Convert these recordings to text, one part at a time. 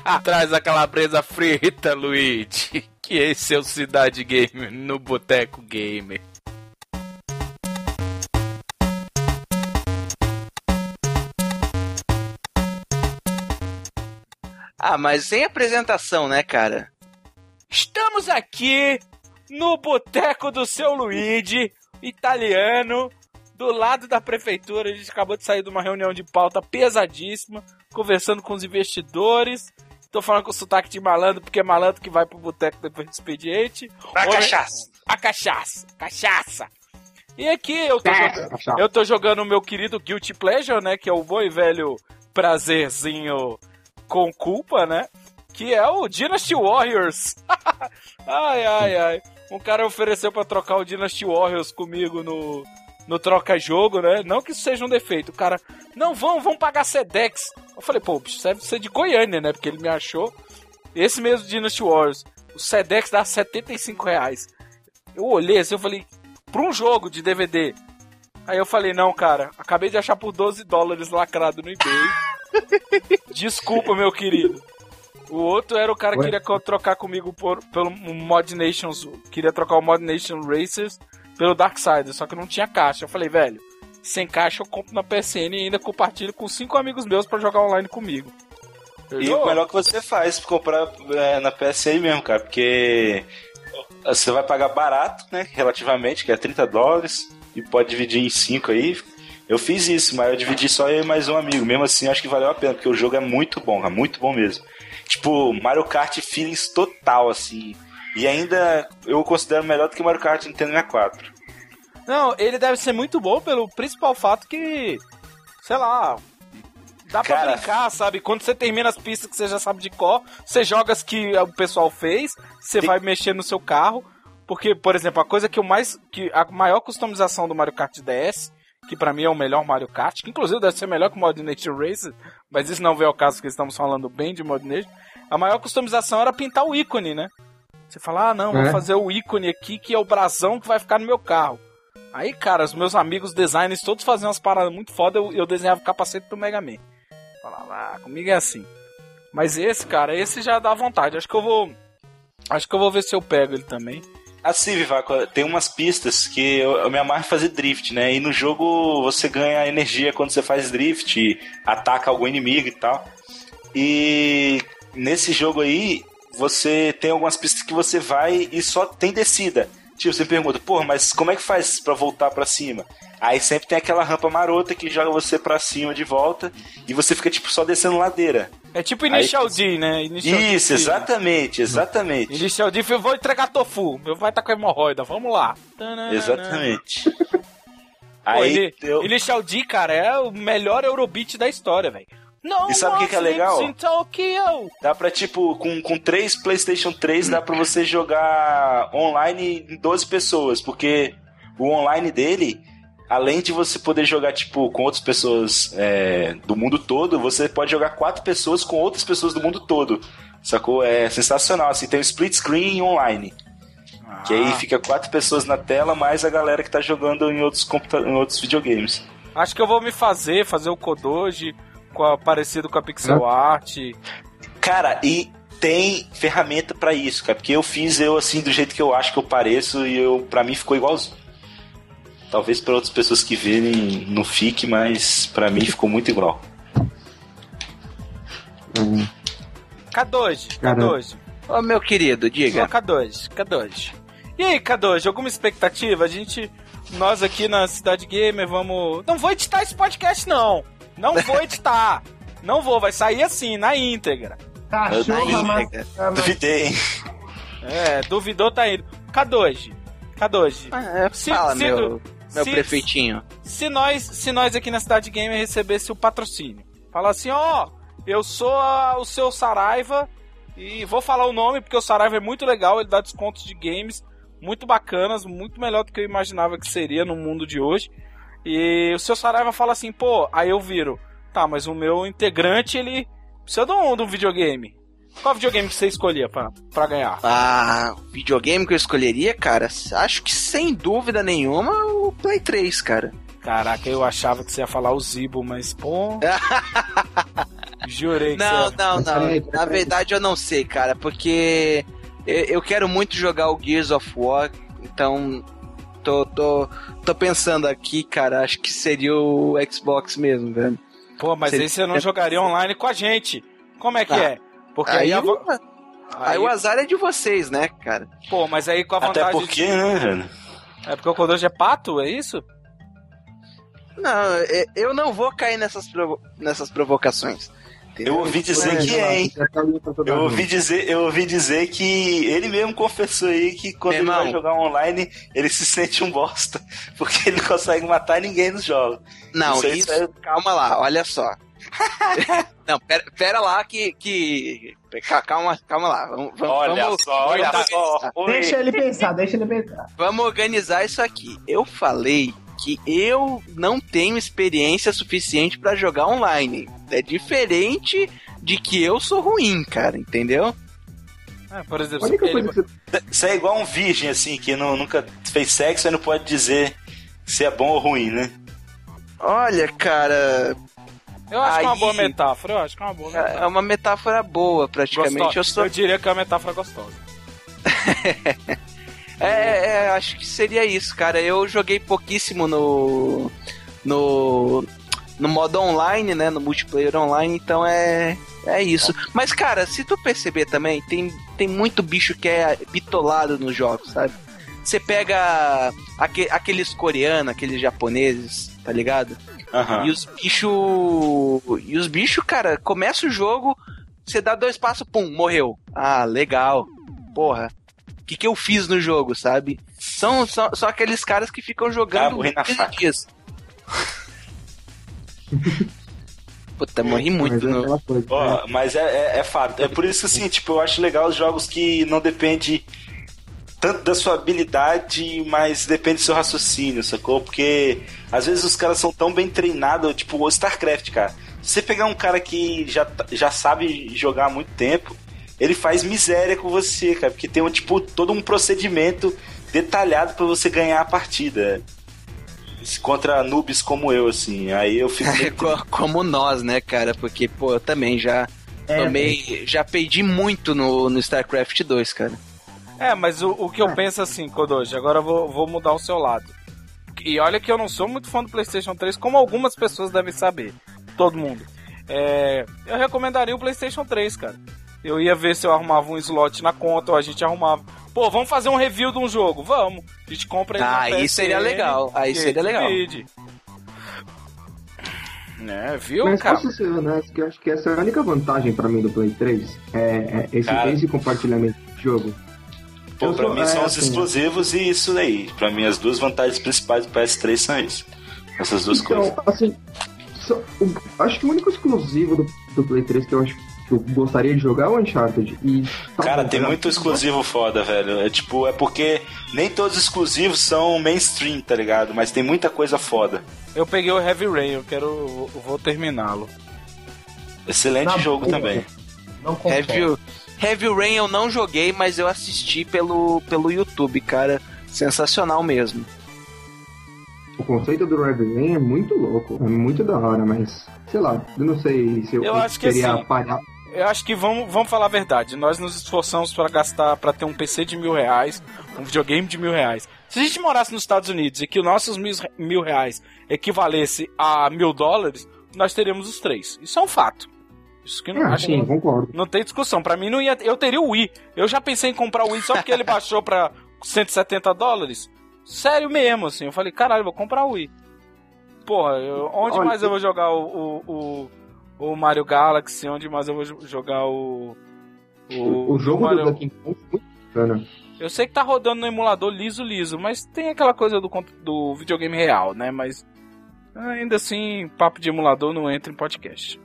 Traz a calabresa frita, Luigi. Que esse é o Cidade Gamer no Boteco Gamer. Ah, mas sem apresentação, né, cara? Estamos aqui no Boteco do Seu Luigi, italiano, do lado da prefeitura. A gente acabou de sair de uma reunião de pauta pesadíssima, conversando com os investidores. Tô falando com sotaque de malandro, porque é malandro que vai pro boteco depois do expediente. Cachaça. A cachaça. E aqui eu tô jogando o meu querido Guilty Pleasure, né? Que é o bom e velho prazerzinho com culpa, né? Que é o Dynasty Warriors. Ai. Um cara ofereceu pra trocar o Dynasty Warriors comigo no troca-jogo, né? Não que isso seja um defeito. O cara, não, vão pagar Sedex. Eu falei, pô, o bicho deve ser de Goiânia, né? Porque ele me achou. Esse mesmo Dynasty Warriors. O Sedex dá R$75. Eu olhei assim, eu falei, pra um jogo de DVD. Aí eu falei, não, cara, acabei de achar por $12 lacrado no eBay. Desculpa, meu querido. O outro era o cara que queria trocar comigo pelo Mod Nations. Queria trocar o Mod Nation Racers pelo Darksiders, só que não tinha caixa. Eu falei, velho, sem caixa eu compro na PSN e ainda compartilho com 5 amigos meus pra jogar online comigo. E o melhor que você faz comprar na PSN mesmo, cara, porque você vai pagar barato, né, relativamente, que é $30, e pode dividir em 5 aí. Eu fiz isso, mas eu dividi só eu e mais um amigo. Mesmo assim, acho que valeu a pena, porque o jogo é muito bom mesmo. Tipo, Mario Kart feelings total, assim. E ainda eu considero melhor do que Mario Kart Nintendo 64. Não, ele deve ser muito bom pelo principal fato que, sei lá, dá pra brincar, sabe? Quando você termina as pistas que você já sabe de cor, você joga as que o pessoal fez, você vai mexer no seu carro. Porque, por exemplo, a maior customização do Mario Kart DS, que pra mim é o melhor Mario Kart, que inclusive deve ser melhor que o Mod Nation Racer, mas isso não vem ao caso que estamos falando bem de Mod Nation. A maior customização era pintar o ícone, né? Você fala, vou fazer o ícone aqui, que é o brasão que vai ficar no meu carro. Aí, cara, os meus amigos designers todos faziam umas paradas muito foda, eu desenhava o capacete do Mega Man. Falava, comigo é assim. Mas esse já dá vontade. Acho que eu vou ver se eu pego ele também. Assim, Vivaco, tem umas pistas que eu me amarro em fazer drift, né? E no jogo você ganha energia quando você faz drift, ataca algum inimigo e tal. E nesse jogo aí, você tem algumas pistas que você vai e só tem descida. Tipo, você pergunta, pô, mas como é que faz pra voltar pra cima? Aí sempre tem aquela rampa marota que joga você pra cima de volta e você fica, tipo, só descendo ladeira. É tipo Initial D, né? Isso, exatamente. Initial D, eu vou entregar tofu. Meu vai estar com hemorroida, vamos lá. Exatamente. Aí, Initial D, cara, é o melhor Eurobeat da história, velho. E sabe o que é legal? Dá pra, tipo, com 3 PlayStation 3, dá pra você jogar online em 12 pessoas, porque o online dele, além de você poder jogar, tipo, com outras pessoas do mundo todo, você pode jogar 4 pessoas com outras pessoas do mundo todo, sacou? É sensacional, assim, tem um split screen online, que aí fica 4 pessoas na tela, mais a galera que tá jogando em outros videogames. Acho que eu vou me fazer o Kodoji, parecido com a pixel art. Cara, e tem ferramenta pra isso, cara, porque eu fiz assim do jeito que eu acho que eu pareço e pra mim ficou igualzinho. Talvez para outras pessoas que verem não fique, mas pra mim ficou muito igual. K2. Ô, meu querido, diga. K2. E aí, K2, alguma expectativa? Nós aqui na Cidade Gamer vamos... Não vou editar esse podcast, não. Não vou editar. Não vou, vai sair assim, na íntegra. Duvidei, hein? Duvidou, tá indo. K2. Fala, meu prefeitinho. Se nós aqui na Cidade Gamer recebesse o patrocínio, falar assim, eu sou o seu Saraiva, e vou falar o nome porque o Saraiva é muito legal, ele dá descontos de games muito bacanas, muito melhor do que eu imaginava que seria no mundo de hoje. E o seu Saraiva fala assim, pô, aí eu viro, tá, mas o meu integrante, ele precisa de um videogame. Qual videogame que você escolhia pra ganhar? O videogame que eu escolheria, cara, acho que sem dúvida nenhuma o Play 3, cara. Caraca, eu achava que você ia falar o Zibo, mas pô... Jurei que Não. Na verdade eu não sei, cara, porque eu quero muito jogar o Gears of War, então tô pensando aqui, cara, acho que seria o Xbox mesmo, velho. Pô, mas aí você não jogaria online com a gente. Como é que é? Porque aí o azar é de vocês, né, cara? Pô, mas aí com a vantagem... Até porque, né, velho? É porque o Kodoji é pato, é isso? Não, eu não vou cair nessas provocações. Eu ouvi dizer que é, hein? Eu ouvi dizer que ele mesmo confessou aí que quando ele vai jogar online, ele se sente um bosta, porque ele não consegue matar ninguém nos jogos. Não, isso calma lá, olha só. Não, pera lá que... Calma lá. Vamos só. Deixa ele pensar. Vamos organizar isso aqui. Eu falei que eu não tenho experiência suficiente pra jogar online. É diferente de que eu sou ruim, cara, entendeu? Por exemplo, você é igual um virgem, assim, que nunca fez sexo e não pode dizer se é bom ou ruim, né? Olha, cara... Eu acho que é uma boa metáfora, É uma metáfora boa, praticamente. Eu diria que é uma metáfora gostosa. Acho que seria isso, cara. Eu joguei pouquíssimo no modo online, né? No multiplayer online, então é isso. Mas, cara, se tu perceber também, tem muito bicho que é bitolado nos jogos, sabe? Você pega aqueles coreanos, aqueles japoneses, tá ligado? Uhum. E os bichos, cara, começa o jogo, você dá 2 passos, pum, morreu. Ah, legal. Porra, o que eu fiz no jogo, sabe? São aqueles caras que ficam jogando 15 dias. Puta, morri muito. Mas é fato. É por isso que, assim, tipo, eu acho legal os jogos que não depende tanto da sua habilidade, mas depende do seu raciocínio, sacou? Porque às vezes os caras são tão bem treinados, tipo o StarCraft, cara. Se você pegar um cara que já sabe jogar há muito tempo, ele faz miséria com você, cara, porque tem todo um procedimento detalhado pra você ganhar a partida. Contra noobs como eu, assim. Aí eu fico como nós, né, cara? Porque, pô, eu também já perdi muito no StarCraft 2, cara. Mas o que eu penso assim, Kodoji, agora eu vou mudar o seu lado. E olha que eu não sou muito fã do PlayStation 3, como algumas pessoas devem saber. Todo mundo. Eu recomendaria o PlayStation 3, cara. Eu ia ver se eu arrumava um slot na conta, ou a gente arrumava. Pô, vamos fazer um review de um jogo? Vamos. A gente compra ele na PSN. Aí seria legal. Aí seria legal. Viu, mas cara? Mas posso ser honesto, que eu acho que essa é a única vantagem pra mim do Play 3. Esse compartilhamento de jogo. Pô, pra mim são os exclusivos e isso daí. Pra mim, as duas vantagens principais do PS3 são isso. Essas duas coisas. Assim, acho que o único exclusivo do Play 3 que eu acho que eu gostaria de jogar é o Uncharted. Cara, tem muito exclusivo foda, velho. É porque nem todos os exclusivos são mainstream, tá ligado? Mas tem muita coisa foda. Eu peguei o Heavy Rain, eu vou terminá-lo. Excelente jogo também. Heavy Rain eu não joguei, mas eu assisti pelo YouTube, cara. Sensacional mesmo. O conceito do Heavy Rain é muito louco, é muito da hora, mas sei lá, eu não sei se eu acho que queria assim, apalhar. Eu acho que vamos falar a verdade. Nós nos esforçamos para ter um PC de R$1.000, um videogame de R$1.000. Se a gente morasse nos Estados Unidos e que os nossos R$1.000 equivalesse a $1.000, nós teríamos os 3. Isso é um fato. Isso que não, sim, concordo. Não tem discussão. Pra mim não ia. Eu teria o Wii. Eu já pensei em comprar o Wii só porque ele baixou pra $170. Sério mesmo, assim. Eu falei, caralho, vou comprar o Wii. Porra, onde mais eu vou jogar o Mario Galaxy? Onde mais eu vou jogar o jogo Mario... do Donkey Kong é muito bacana. Eu sei que tá rodando no emulador liso, mas tem aquela coisa do videogame real, né? Mas ainda assim, papo de emulador não entra em podcast.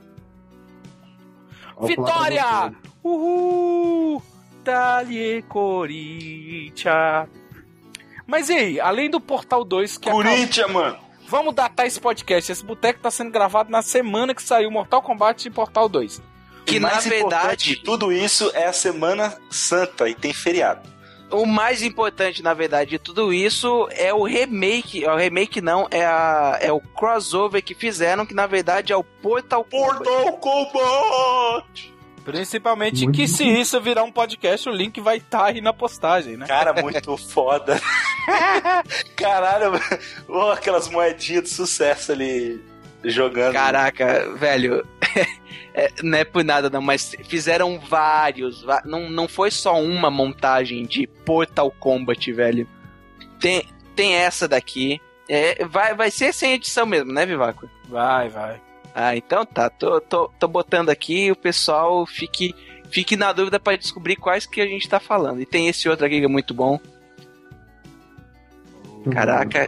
Vitória! Uhul! Dali Corinthians! Mas e aí, além do Portal 2 que Corinthians, mano! Vamos datar esse podcast. Esse boteco tá sendo gravado na semana que saiu Mortal Kombat e Portal 2. Que na verdade, tudo isso é a Semana Santa e tem feriado. o mais importante, na verdade, de tudo isso é o remake. O remake não, é o crossover que fizeram, que na verdade é o Portal Kombat! Principalmente muito que se isso virar um podcast, o link vai estar aí na postagem, né? Cara, muito foda. Caralho, aquelas moedinhas de sucesso ali jogando. Caraca, velho. Não é por nada não, mas fizeram vários. Não foi só uma montagem de Portal Kombat, velho. Tem essa daqui. Vai ser sem edição mesmo, né, Vivaco? Vai. Ah, então tá. Tô botando aqui, o pessoal fique na dúvida pra descobrir quais que a gente tá falando. E tem esse outro aqui que é muito bom. Caraca.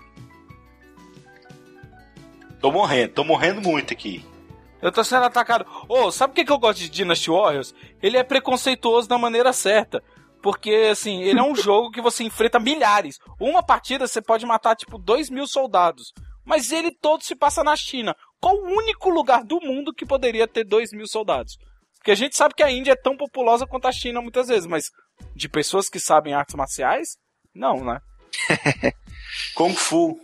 Tô morrendo muito aqui. Eu tô sendo atacado. Sabe por que eu gosto de Dynasty Warriors? Ele é preconceituoso da maneira certa. Porque, assim, ele é um jogo que você enfrenta milhares. Uma partida você pode matar, 2.000 soldados. Mas ele todo se passa na China. Qual o único lugar do mundo que poderia ter 2.000 soldados? Porque a gente sabe que a Índia é tão populosa quanto a China muitas vezes. Mas de pessoas que sabem artes marciais, não, né? Kung Fu.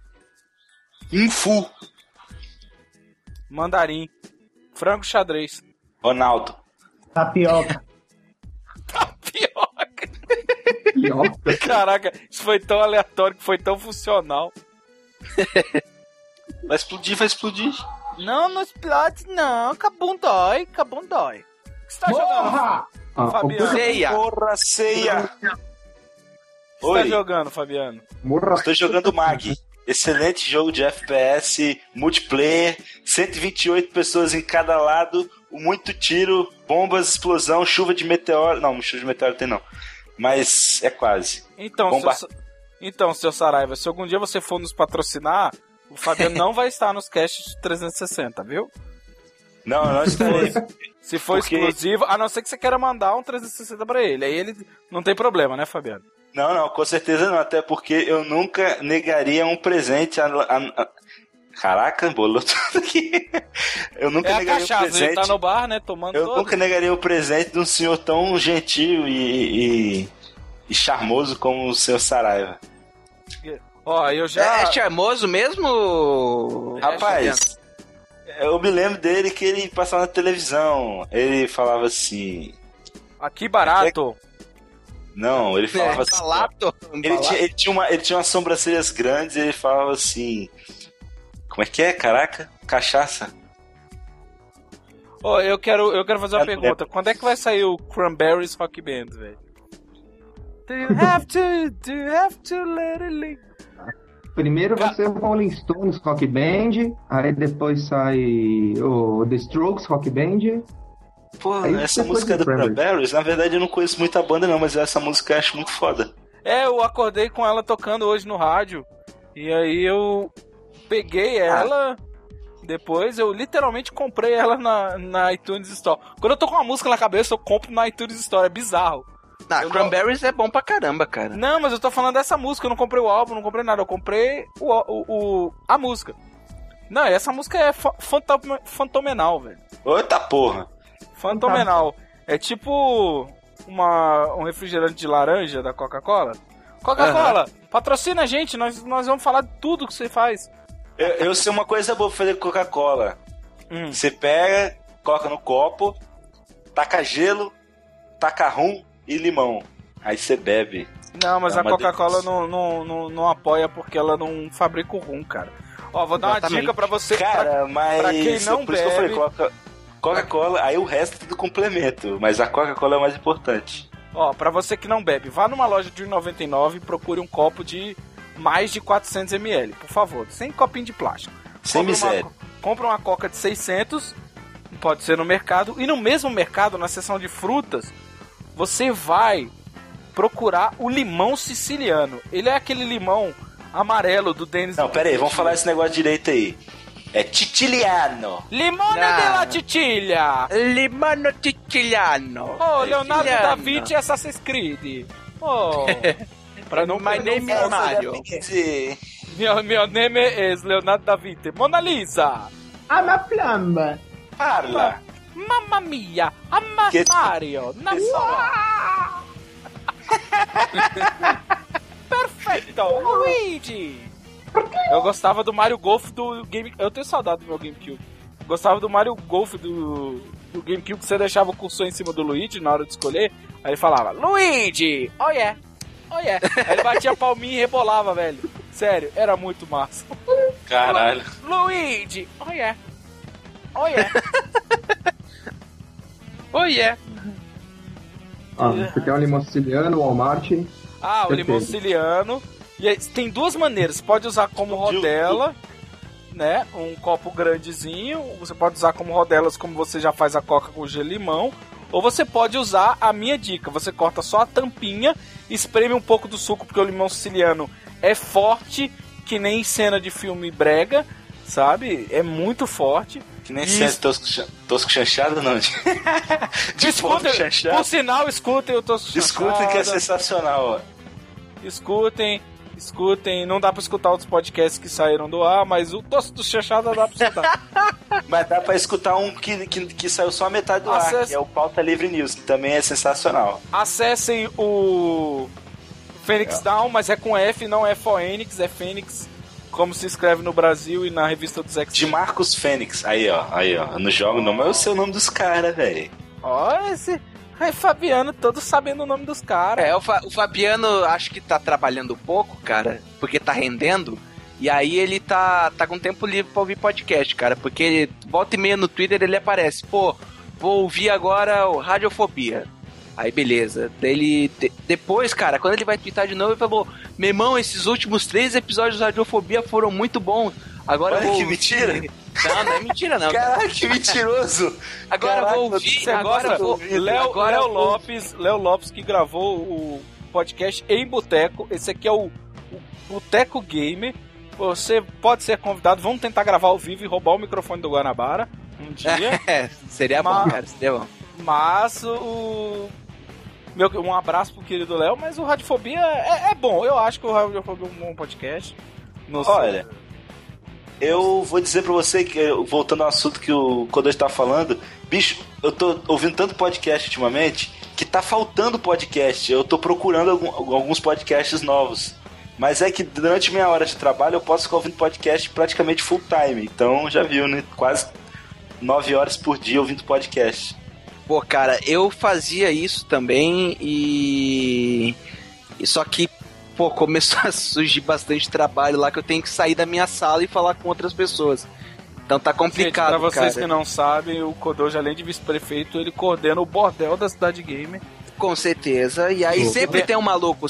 Infu. Mandarim. Frango xadrez. Ronaldo. Tapioca. Caraca, isso foi tão aleatório, que foi tão funcional. Vai explodir. Não explode não, Cabum dói. O que você tá jogando, Fabiano? Ceia. O que você tá jogando, Fabiano? Estou jogando Mag. Excelente jogo de FPS, multiplayer, 128 pessoas em cada lado, muito tiro, bombas, explosão, chuva de meteoro. Não, chuva de meteoro tem não. Mas é quase. Então, seu Saraiva, se algum dia você for nos patrocinar, o Fabiano não vai estar nos casts de 360, viu? Não estarei. Se for exclusivo, a não ser que você queira mandar um 360 pra ele. Aí ele não tem problema, né, Fabiano? Não, com certeza não. Até porque eu nunca negaria um presente Caraca, bolou tudo aqui. Eu nunca negaria cachaça, um presente. Ele tá no bar, né, tomando Eu nunca negaria o presente de um senhor tão gentil e charmoso como o senhor Saraiva. Eu já... É charmoso mesmo? Rapaz, eu me lembro dele que ele passava na televisão. Ele falava assim... Aqui barato. Não, ele falava assim... Balato. Ele tinha umas sobrancelhas grandes e ele falava assim... Como é que é? Caraca, cachaça. Eu quero fazer uma pergunta. Quando é que vai sair o Cranberries Rock Band, velho? Do you have to let it leak? Primeiro vai ser o Rolling Stones Rock Band, aí depois sai o The Strokes Rock Band. Pô, essa música do Cranberries, na verdade eu não conheço muita banda não, mas essa música eu acho muito foda. Eu acordei com ela tocando hoje no rádio, e aí eu peguei ela, depois eu literalmente comprei ela na iTunes Store. Quando eu tô com uma música na cabeça, eu compro na iTunes Store, é bizarro. Cranberries é bom pra caramba, cara. Não, mas eu tô falando dessa música, eu não comprei o álbum, não comprei nada, eu comprei a música. Não, essa música é fantomenal, velho. Eita porra. Fantomenal. É tipo um refrigerante de laranja da Coca-Cola. Coca-Cola, patrocina a gente, nós vamos falar de tudo que você faz. Eu sei uma coisa boa pra fazer com Coca-Cola. Você pega, coloca no copo, taca gelo, taca rum e limão. Aí você bebe. Não, mas a Coca-Cola não apoia porque ela não fabrica o rum, cara. Vou dar uma dica pra você. Cara, mas... Pra quem não por isso bebe... que eu falei, Coca-Cola, aí o resto é tudo complemento. Mas a Coca-Cola é o mais importante. Pra você que não bebe, vá numa loja de R$1,99 e procure um copo de mais de 400 ml, por favor. Sem copinho de plástico. Sem miséria. Compra uma Coca de 600, pode ser no mercado. E no mesmo mercado, na seção de frutas, você vai procurar o limão siciliano. Ele é aquele limão amarelo do Dennis. Não, pera aí, vamos falar esse negócio direito aí. É Siciliano. Limone della Sicilia. Limano Siciliano. Leonardo da Vinci e Assassin's Creed. Pra não My name is Mario. Meu nome é Leonardo da Vinci. Mona Lisa. Ama plamba. Parla. Mamma mia. Ama Mario. Perfeito, Luigi! Eu gostava do Mario Golf do Game... Eu tenho saudade do meu GameCube. Gostava do Mario Golf do GameCube, que você deixava o cursor em cima do Luigi na hora de escolher. Aí ele falava, Luigi! Oh yeah! Oh yeah! Aí ele batia a palminha e rebolava, velho. Sério, era muito massa. Caralho. Luigi! Oh yeah! Oh yeah! Oh yeah! Você quer um limão siciliano, Walmart? O limão siciliano. E aí, tem duas maneiras. Você pode usar como rodela, né? Um copo grandezinho. Você pode usar como rodelas, como você já faz a coca com gelo e limão. Ou você pode usar a minha dica. Você corta só a tampinha, espreme um pouco do suco, porque o limão siciliano é forte, que nem cena de filme brega, sabe? É muito forte. Que nem cena de tosco chanchado, não. Por sinal, escutem o tosco chanchado. Escutem que é sensacional, ó. Escutem. Não dá pra escutar outros podcasts que saíram do ar, mas o tosco do chanchado dá pra escutar. Mas dá pra escutar um que saiu só a metade do ar, que é o Pauta Livre News, que também é sensacional. Acessem o Fênix Down, mas é com F, não é Phoenix, é Fênix, como se escreve no Brasil e na revista dos X-Men. De Marcos Fênix. Aí, ó. No jogo não é o seu nome dos caras, velho. Olha esse... Ai, Fabiano, todos sabendo o nome dos caras. O Fabiano acho que tá trabalhando pouco, cara, porque tá rendendo. E aí ele tá com tempo livre pra ouvir podcast, cara. Porque ele, volta e meia no Twitter ele aparece. Pô, vou ouvir agora o Radiofobia. Aí beleza. Depois, cara, quando ele vai twittar de novo, ele falou: meu irmão, esses últimos 3 episódios de Radiofobia foram muito bons. Agora olha, eu vou... que mentira! Não é mentira, não. Caraca, que mentiroso! Agora eu vou ouvir. Léo Lopes, que gravou o podcast em Boteco. Esse aqui é o Boteco Gamer. Você pode ser convidado. Vamos tentar gravar ao vivo e roubar o microfone do Guanabara um dia. Seria bom, cara. Seria bom. Mas um abraço pro querido Léo. Mas o Radiofobia é bom. Eu acho que o Radiofobia é um bom podcast. Olha, eu vou dizer pra você que, voltando ao assunto que o Kodoji tá falando, bicho, eu tô ouvindo tanto podcast ultimamente que tá faltando podcast. Eu tô procurando alguns podcasts novos. Mas é que durante minha hora de trabalho eu posso ficar ouvindo podcast praticamente full time. Então já viu, né? Quase 9 horas por dia ouvindo podcast. Pô, cara, eu fazia isso também e só que, pô, começou a surgir bastante trabalho lá que eu tenho que sair da minha sala e falar com outras pessoas. Então tá complicado, cara. Gente, pra vocês que não sabem, o Kodoji, além de vice-prefeito, ele coordena o bordel da Cidade Gamer. Com certeza. E aí sempre tem um maluco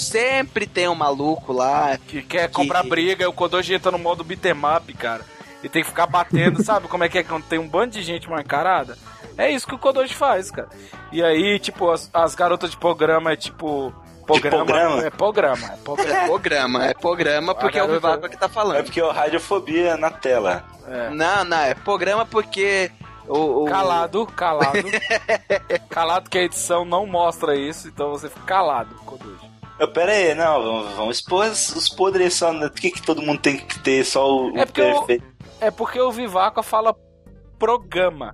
lá que quer comprar briga. E o Kodoji entra no modo beat'em up, cara. E tem que ficar batendo, sabe como é que é quando tem um bando de gente mal encarada? É isso que o Kodoji faz, cara. E aí, tipo, as garotas de programa é tipo... Programa? É programa porque é o Vivaco que tá falando. É porque é o Radiofobia na tela. Não, é programa porque... Calado. Calado que a edição não mostra isso, então você fica calado, Kodoji. Pera aí, não, vamos expor os podres só. Por que todo mundo tem que ter só o perfeito? É porque o Vivaco fala programa.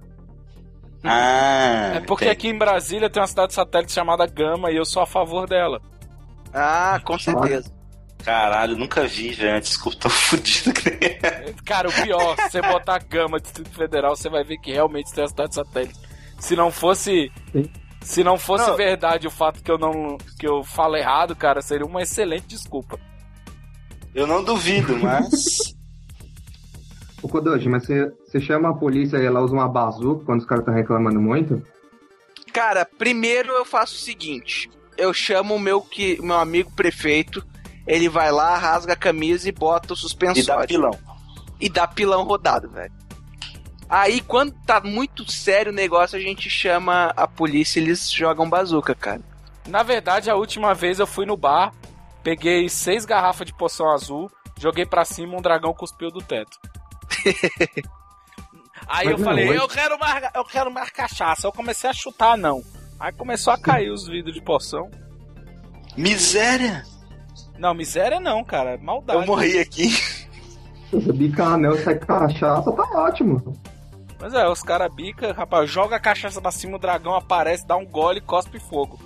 É porque entendi. Aqui em Brasília tem uma cidade satélite chamada Gama e eu sou a favor dela. Com certeza. Caralho, nunca vi, velho. Desculpa, tô fudido. Cara, o pior, se você botar Gama, Distrito Federal, você vai ver que realmente tem uma cidade satélite. Se não fosse verdade o fato que eu falo errado, cara, seria uma excelente desculpa. Eu não duvido, mas... Ô Kodoji, mas você chama a polícia e ela usa uma bazuca quando os caras estão reclamando muito? Cara, primeiro eu faço o seguinte, eu chamo o meu amigo prefeito, ele vai lá, rasga a camisa e bota o suspensório. E dá pilão rodado, velho. Aí, quando tá muito sério o negócio, a gente chama a polícia e eles jogam bazuca, cara. Na verdade, a última vez eu fui no bar, peguei 6 garrafas de poção azul, joguei pra cima, um dragão cuspiu do teto. Aí eu falei, eu quero mais cachaça. Eu comecei a chutar, não. Aí começou a cair os vidros de poção. Miséria! Não, miséria não, cara. Maldade. Eu morri aqui. Se bicar anel e sai cachaça, tá ótimo. Mas os caras bica, rapaz, joga a cachaça pra cima, o dragão aparece, dá um gole e cospe fogo.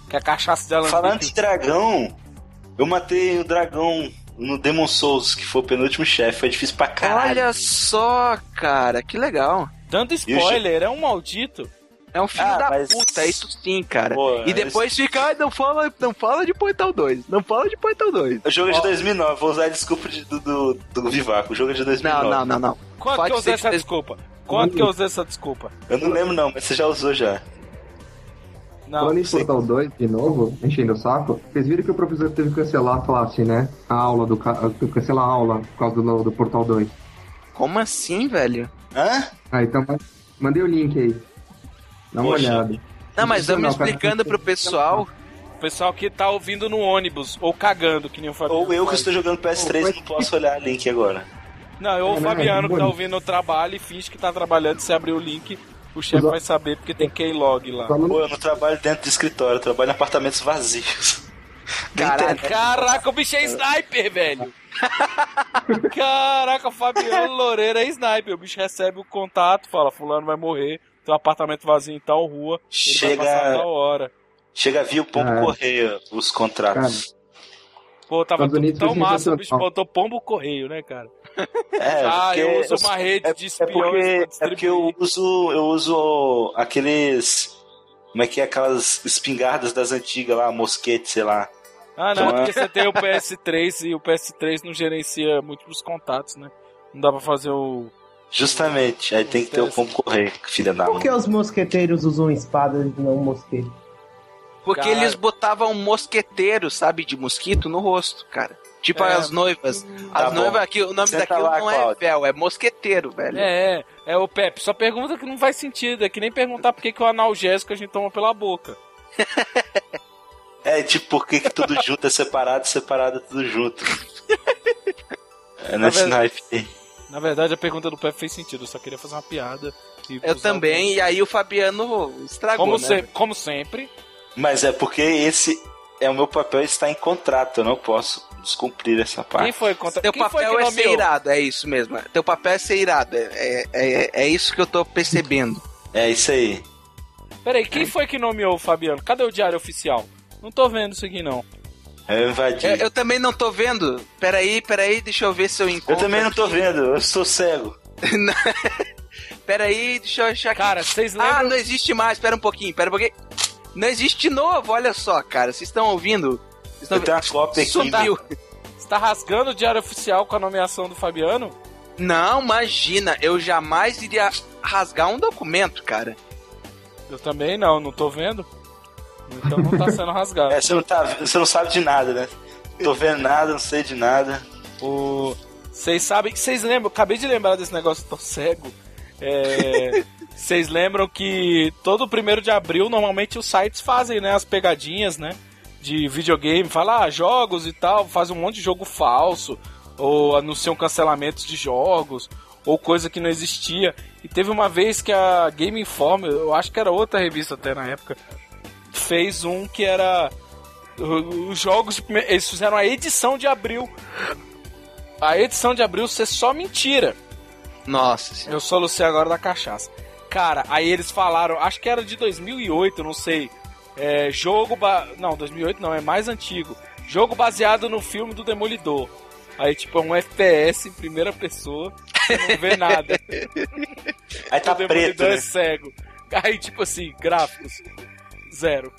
Que a cachaça dela... Falando de dragão, eu matei o dragão no Demon Souls, que foi o penúltimo chefe. Foi difícil pra caralho. Olha só, cara, que legal. Dando spoiler, é um maldito. É um filho da puta, isso sim, cara. Pô, e depois fica, não fala de Portal 2. Não fala de Portal 2. O jogo é de 2009, vou usar a desculpa do Vivaco. O jogo é de 2009. Não. Quanto que eu usei essa desculpa? Quanto que eu usei essa desculpa? Eu não lembro não, mas você já usou já. Não, falando em Portal 2, de novo, enchendo o saco, vocês viram que o professor teve que cancelar a classe, né? A aula cancelar a aula por causa do Portal 2. Como assim, velho? Hã? Então mandei o link aí. Dá uma olhada. Não, mas estamos explicando pro pessoal. O pessoal que tá ouvindo no ônibus, ou cagando, que nem o Fabiano. Ou eu que estou jogando PS3 não posso olhar o link agora. Não, ou o Fabiano que tá ouvindo no trabalho e finge que tá trabalhando, se abrir o link, o chefe vai saber porque tem keylog lá. Pô, eu não trabalho dentro de escritório, eu trabalho em apartamentos vazios. Caraca, o bicho é sniper, velho. Caraca, o Fabiano Loureiro é sniper. O bicho recebe o contato, fala, fulano vai morrer, tem um apartamento vazio em tal rua, ele vai passar tal hora. Chega via o pombo correio, os contratos. Cara, pô, tava tudo tão massa, o bicho botou pombo correio, né, cara? Eu uso uma rede de espiões. É porque eu uso aqueles... Como é que é? Aquelas espingardas das antigas lá, mosquete, sei lá. Ah, não, porque você tem o PS3 e o PS3 não gerencia múltiplos contatos, né? Não dá pra fazer o... Justamente, aí tem que ter o pombo correio, filha da mãe. Por que os mosqueteiros usam espadas e não mosquete? Porque eles botavam mosqueteiro, sabe, de mosquito no rosto, cara. Tipo as noivas. As noivas aqui, o nome daquilo lá, não é véu, é mosqueteiro, velho. É o Pepe. Só pergunta que não faz sentido. É que nem perguntar por que o analgésico a gente toma pela boca. Tipo, por que tudo junto é separado é tudo junto. É nesse naipe. Na verdade, a pergunta do Pepe fez sentido. Eu só queria fazer uma piada. Eu também, e aí o Fabiano estragou, como sempre. Mas é porque esse é o meu papel, está em contrato. Eu não posso descumprir essa parte. Quem foi Teu papel é ser irado, é isso mesmo. Teu papel é ser irado. É isso que eu tô percebendo. É isso aí. Peraí, quem foi que nomeou o Fabiano? Cadê o diário oficial? Não tô vendo isso aqui, não. Eu invadi. Eu também não tô vendo. Peraí, deixa eu ver se eu encontro. Eu também não tô vendo, eu sou cego. Peraí, deixa eu achar aqui. Cara, vocês lembram... não existe mais, pera um pouquinho. Não existe de novo, olha só, cara. Vocês estão ouvindo? Eu tenho uma cópia aqui. Sumiu. Você tá rasgando o diário oficial com a nomeação do Fabiano? Não, imagina. Eu jamais iria rasgar um documento, cara. Eu também não tô vendo. Então não tá sendo rasgado. Você não sabe de nada, né? Tô vendo nada, não sei de nada. Vocês lembram? Acabei de lembrar desse negócio, tô cego. Vocês lembram que todo 1º de abril normalmente os sites fazem, né, as pegadinhas, né, de videogame, fala jogos e tal, faz um monte de jogo falso, ou anunciam cancelamentos de jogos, ou coisa que não existia. E teve uma vez que a Game Informer, eu acho que era outra revista até na época, fez um que era os jogos, eles fizeram a edição de abril. A edição de abril ser só mentira. Nossa senhora. Eu solucei agora da cachaça. Cara, aí eles falaram, acho que era de 2008, não sei. Não, 2008 não, é mais antigo. Jogo baseado no filme do Demolidor. Aí, tipo, é um FPS em primeira pessoa, você não vê nada. Aí tá o Demolidor preto, né? É cego. Aí, tipo assim, gráficos, 0.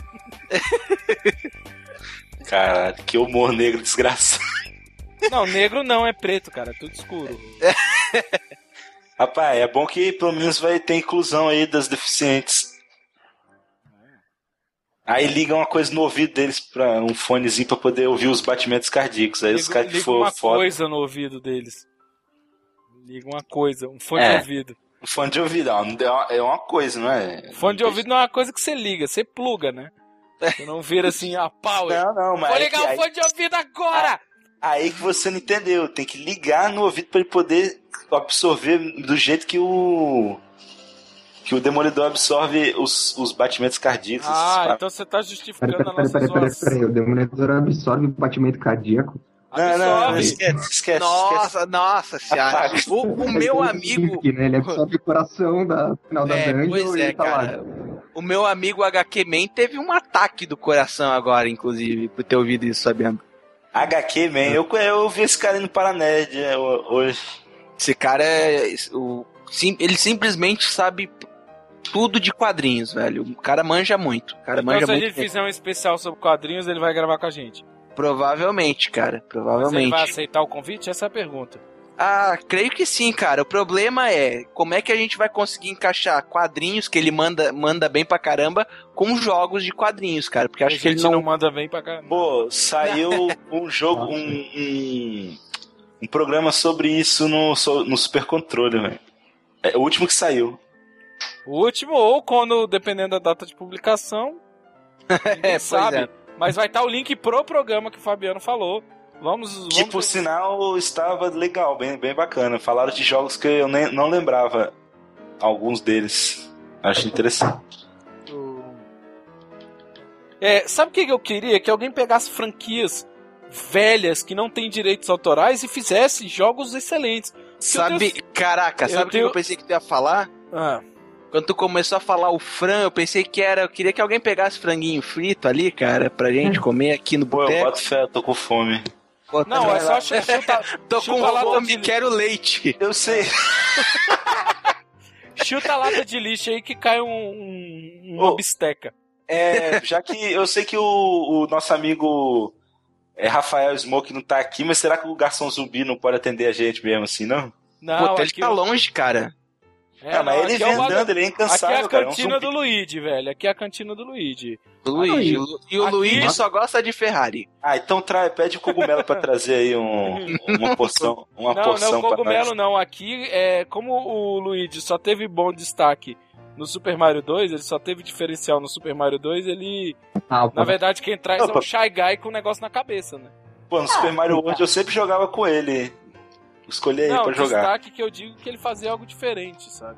Caralho, que humor negro desgraçado. Não, negro não, é preto, cara, tudo escuro. Rapaz, é bom que pelo menos vai ter inclusão aí das deficientes. Aí liga uma coisa no ouvido deles, pra um fonezinho pra poder ouvir os batimentos cardíacos. Aí os caras que for uma foda. Coisa no ouvido deles. Liga uma coisa, um fone de ouvido. Um fone de ouvido, é uma coisa, não é? Fone de ouvido não é uma coisa que você liga, você pluga, né? Você não vira assim a power. Não, mas. Vou ligar o fone de ouvido agora! Aí que você não entendeu, tem que ligar no ouvido pra ele poder absorver do jeito que o Demolidor absorve os batimentos cardíacos. Então você tá justificando a nossa Peraí, o Demolidor absorve o batimento cardíaco? Não, esquece. Nossa senhora. O meu amigo... Ele absorve o coração da final da dungeon e tá cara. lá. O meu amigo HQ Man teve um ataque do coração agora, inclusive, por ter ouvido isso, sabendo. HQ Man, eu vi esse cara no Paranerd hoje. Esse cara ele simplesmente sabe tudo de quadrinhos, velho. O cara manja muito. Então, se a gente fizer um especial sobre quadrinhos, ele vai gravar com a gente. Provavelmente, cara. Provavelmente. Mas ele vai aceitar o convite? Essa é a pergunta. Ah, creio que sim, cara. O problema é como é que a gente vai conseguir encaixar quadrinhos que ele manda bem pra caramba com jogos de quadrinhos, cara. Porque acho que ele não manda bem pra caramba. Pô, saiu um jogo, um programa sobre isso no Super Controle, velho. É o último que saiu. O último, ou quando, dependendo da data de publicação, ninguém sabe. É. Mas vai estar o link pro programa que o Fabiano falou. Vamos que por sinal estava legal, bem bacana. Falaram de jogos que eu não lembrava alguns deles. Acho interessante. Sabe o que eu queria? Que alguém pegasse franquias velhas que não têm direitos autorais e fizesse jogos excelentes. Sabe o que eu pensei que tu ia falar? Quando tu começou a falar o frango, eu pensei que eu queria que alguém pegasse franguinho frito ali, cara, pra gente comer aqui no boteco. Eu boto fé, tô com fome. Não, é só chutar. Tô com fome, quero leite. Eu sei. Chuta a lata de lixo aí que cai uma bisteca. Já que eu sei que o nosso amigo Rafael Smoke não tá aqui, mas será que o garçom zumbi não pode atender a gente mesmo assim, não? Não, ele tá longe, cara. Mas ele vem andando, ele é incansável. Aqui é a cantina do Luigi, velho. Aqui é a cantina do Luigi. E o Luigi só gosta de Ferrari. Então pede o cogumelo pra trazer aí uma porção. Não é o cogumelo não. Aqui, como o Luigi só teve bom destaque no Super Mario 2, ele só teve diferencial no Super Mario 2, ele... na verdade, quem traz é o Shy Guy com o negócio na cabeça, né? Pô, no Super Mario World eu sempre jogava com ele. Escolhi ele pra jogar. Não, o destaque que eu digo que ele fazia algo diferente, sabe?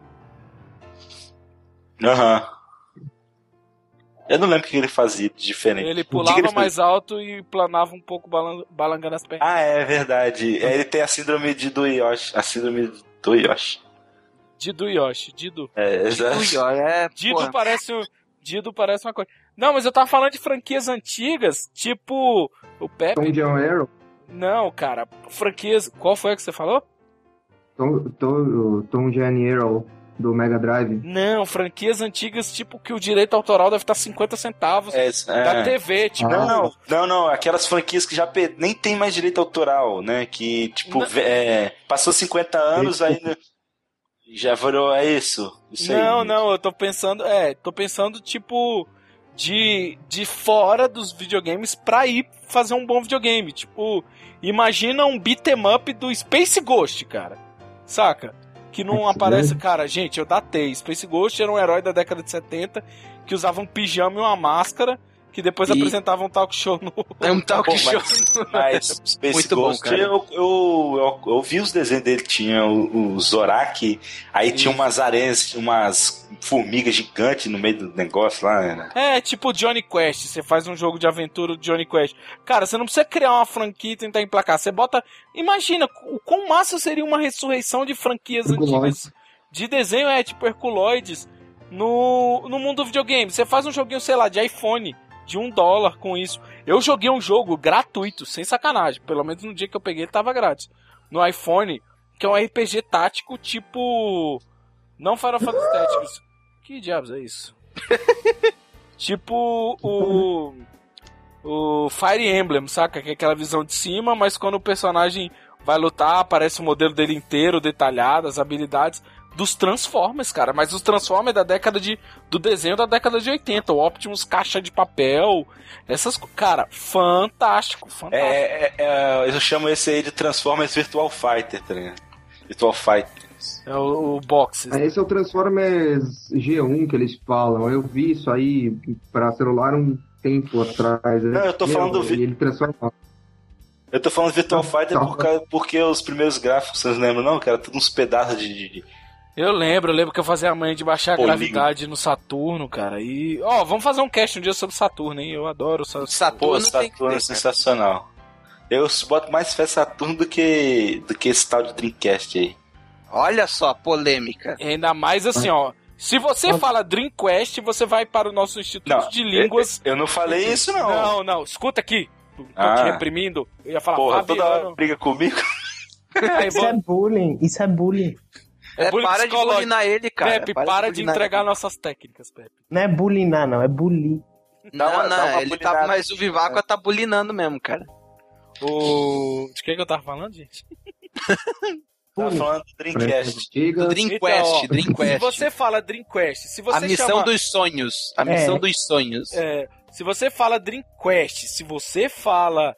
Eu não lembro o que ele fazia de diferente. Ele pulava mais alto e planava um pouco balangando as pernas. É verdade. Ele tem a síndrome do Yoshi. Dido. Exato. Dido parece uma coisa. Não, mas eu tava falando de franquias antigas, tipo o Pepe. Tom John Arrow? Não, cara, franquias... Qual foi a que você falou? Tom John Arrow, do Mega Drive. Não, franquias antigas, tipo que o direito autoral deve estar 50 centavos da TV, tipo... Não, aquelas franquias que já nem tem mais direito autoral, né? Que, tipo, passou 50 anos, ainda... Já virou, isso aí. Não, eu tô pensando, tipo... De fora dos videogames pra ir fazer um bom videogame. Tipo, imagina um beat'em up do Space Ghost, cara. Saca? Que não aparece... Cara, gente, eu datei. Space Ghost era um herói da década de 70 que usava um pijama e uma máscara, que depois apresentava um talk show no... Um talk show. Mas Space muito Ghost, bom, cara. Eu vi os desenhos dele. Tinha o Zorak, aí tinha umas aranhas, umas formigas gigantes no meio do negócio lá, né? Tipo Johnny Quest. Você faz um jogo de aventura do Johnny Quest. Cara, você não precisa criar uma franquia e tentar emplacar. Você bota... Imagina, o quão massa seria uma ressurreição de franquias antigas de desenho, tipo Herculoides, no mundo do videogame. Você faz um joguinho, sei lá, de iPhone, de $1 com isso. Eu joguei um jogo gratuito, sem sacanagem. Pelo menos no dia que eu peguei ele tava grátis. No iPhone, que é um RPG tático tipo... Não Final Fantasy Tactics. Que diabos é isso? Tipo o Fire Emblem, saca? Que é aquela visão de cima, mas quando o personagem vai lutar, aparece o modelo dele inteiro, detalhado, as habilidades dos Transformers, cara. Mas os Transformers do desenho da década de 80. O Optimus caixa de papel. Essas... Cara, fantástico. Eu chamo esse aí de Transformers Virtual Fighter, tá ligado? Virtual Fighter. É o Boxes. Esse é o Transformers G1 que eles falam. Eu vi isso aí pra celular um tempo atrás. Não, eu tô falando do... Ele transforma... Eu tô falando Virtual Fighter porque os primeiros gráficos, vocês lembram, não? Que era tudo uns pedaços de... Eu lembro que eu fazia a manha de baixar a gravidade no Saturno, cara. E, vamos fazer um cast um dia sobre Saturno, hein? Eu adoro Saturno. Saturno é sensacional. Eu boto mais fé Saturno do que esse tal de Dreamcast aí. Olha só, polêmica. E ainda mais assim, Se você fala Dream Quest, você vai para o nosso Instituto de Línguas. Eu não falei isso, não. Não, escuta aqui. Tô te reprimindo. Eu ia falar, porra, toda hora briga comigo. Isso é bullying. Para de bulinar ele, cara. Pepe, para de entregar nossas técnicas, Pepe. Não é bulinar, não. É bullying. Não, ele tá... Mas o Viváqua tá bulinando mesmo, cara. De que eu tava falando, gente? Tava falando do Dreamcast. Do Dreamcast, Se você fala Dreamcast, se você a missão dos sonhos. A missão dos sonhos. Se você fala Dreamcast, se você fala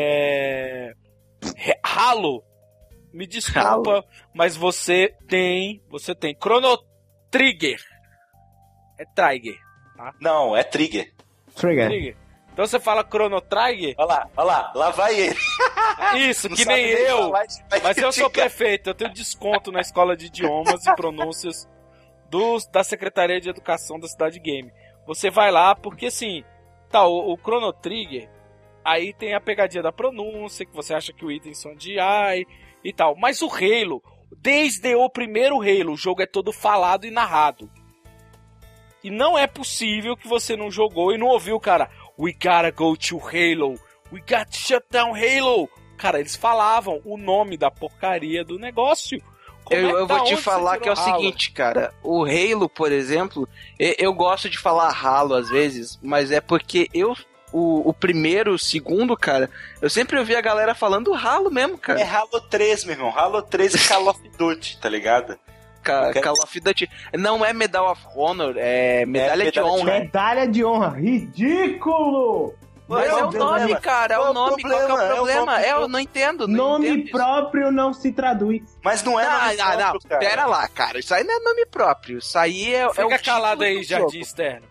Halo, me desculpa, mas você tem Chrono Trigger. É Trigger, tá? Não, é Trigger. Trigger. Então você fala Chrono Trigger. Olha lá vai ele. Isso, que nem eu. Mas eu sou prefeito, eu tenho desconto na escola de idiomas e pronúncias da Secretaria de Educação da Cidade Game. Você vai lá, porque assim, o Chrono Trigger, aí tem a pegadinha da pronúncia, que você acha que o item são de AI e tal. Mas o Halo, desde o primeiro Halo, o jogo é todo falado e narrado. E não é possível que você não jogou e não ouviu, cara. We gotta go to Halo. We got to shut down Halo. Cara, eles falavam o nome da porcaria do negócio. Eu vou te falar que é o seguinte, cara. O Halo, por exemplo, eu gosto de falar Halo às vezes, mas é porque o primeiro, o segundo, cara, eu sempre ouvi a galera falando Halo mesmo, cara. É Halo 3, meu irmão. Halo 3 e Call of Duty, tá ligado? Call of Duty. Não é Medal of Honor, é Medalha de Honra. Medalha de Honra. Ridículo! Mas é o nome, cara. É o nome. Qual que é o problema? Eu não entendo. Nome próprio não se traduz. Mas não é nome próprio, cara. Pera lá, cara. Isso aí não é nome próprio. Isso aí é Fica calado aí, Jardim Externo.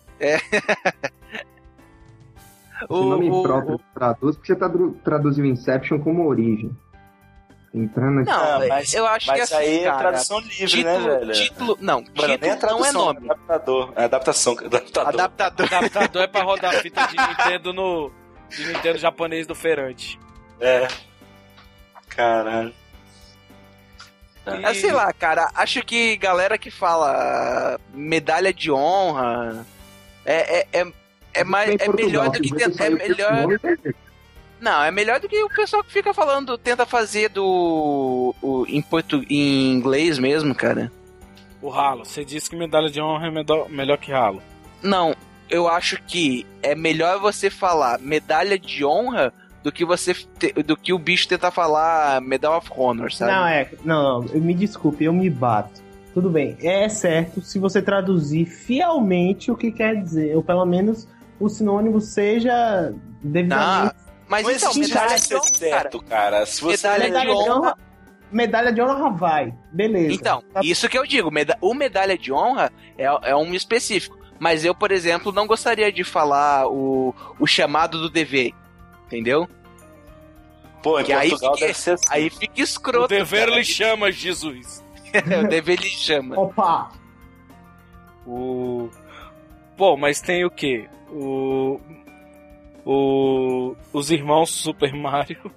O nome próprio traduz, porque você traduziu Inception como origem. Entrando aqui. Não, mas eu acho que assim, aí cara, é tradução livre, né, velho? Título não é tradução, não é nome. É adaptador. É adaptação. Adaptador é pra rodar a fita de Nintendo de Nintendo japonês do feirante. Caralho. Sei lá, cara, acho que galera que fala medalha de honra é melhor do que tentar. É melhor. Não, é melhor do que o pessoal que fica falando, tenta fazer em inglês mesmo, cara. O Halo, você disse que medalha de honra é melhor que Halo. Não, eu acho que é melhor você falar medalha de honra do que o bicho tentar falar Medal of Honor, sabe? Não, me desculpe, eu me bato. Tudo bem, é certo se você traduzir fielmente o que quer dizer, ou pelo menos o sinônimo seja devidamente... Mas então, medalha de honra, certo, cara. Se você medalha de honra vai, beleza. Então, isso que eu digo, o medalha de honra é um específico. Mas eu, por exemplo, não gostaria de falar o chamado do dever, entendeu? Pô, em Portugal deve ser assim. Aí fica escroto. O dever lhe chama, Jesus. O dever lhe chama. Opa! Bom, mas tem o quê? Os irmãos Super Mario.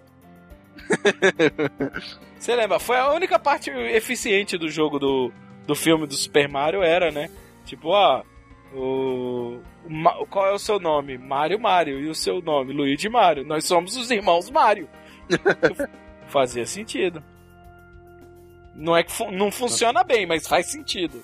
Você lembra? Foi a única parte eficiente do jogo do filme do Super Mario, era, né? Tipo, qual é o seu nome? Mario. E o seu nome? Luigi Mario. Nós somos os irmãos Mario. Fazia sentido. Não é que não funciona bem, mas faz sentido.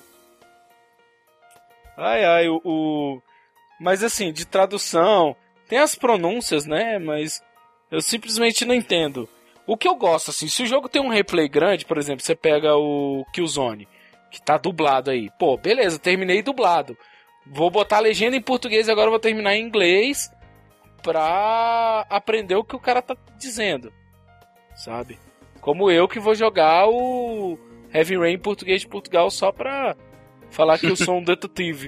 Mas assim, de tradução, tem as pronúncias, né? Mas eu simplesmente não entendo. O que eu gosto, assim, se o jogo tem um replay grande, por exemplo, você pega o Killzone, que tá dublado aí. Pô, beleza, terminei dublado. Vou botar a legenda em português e agora vou terminar em inglês pra aprender o que o cara tá dizendo, sabe? Como eu que vou jogar o Heavy Rain em português de Portugal só pra falar que eu sou um detetive.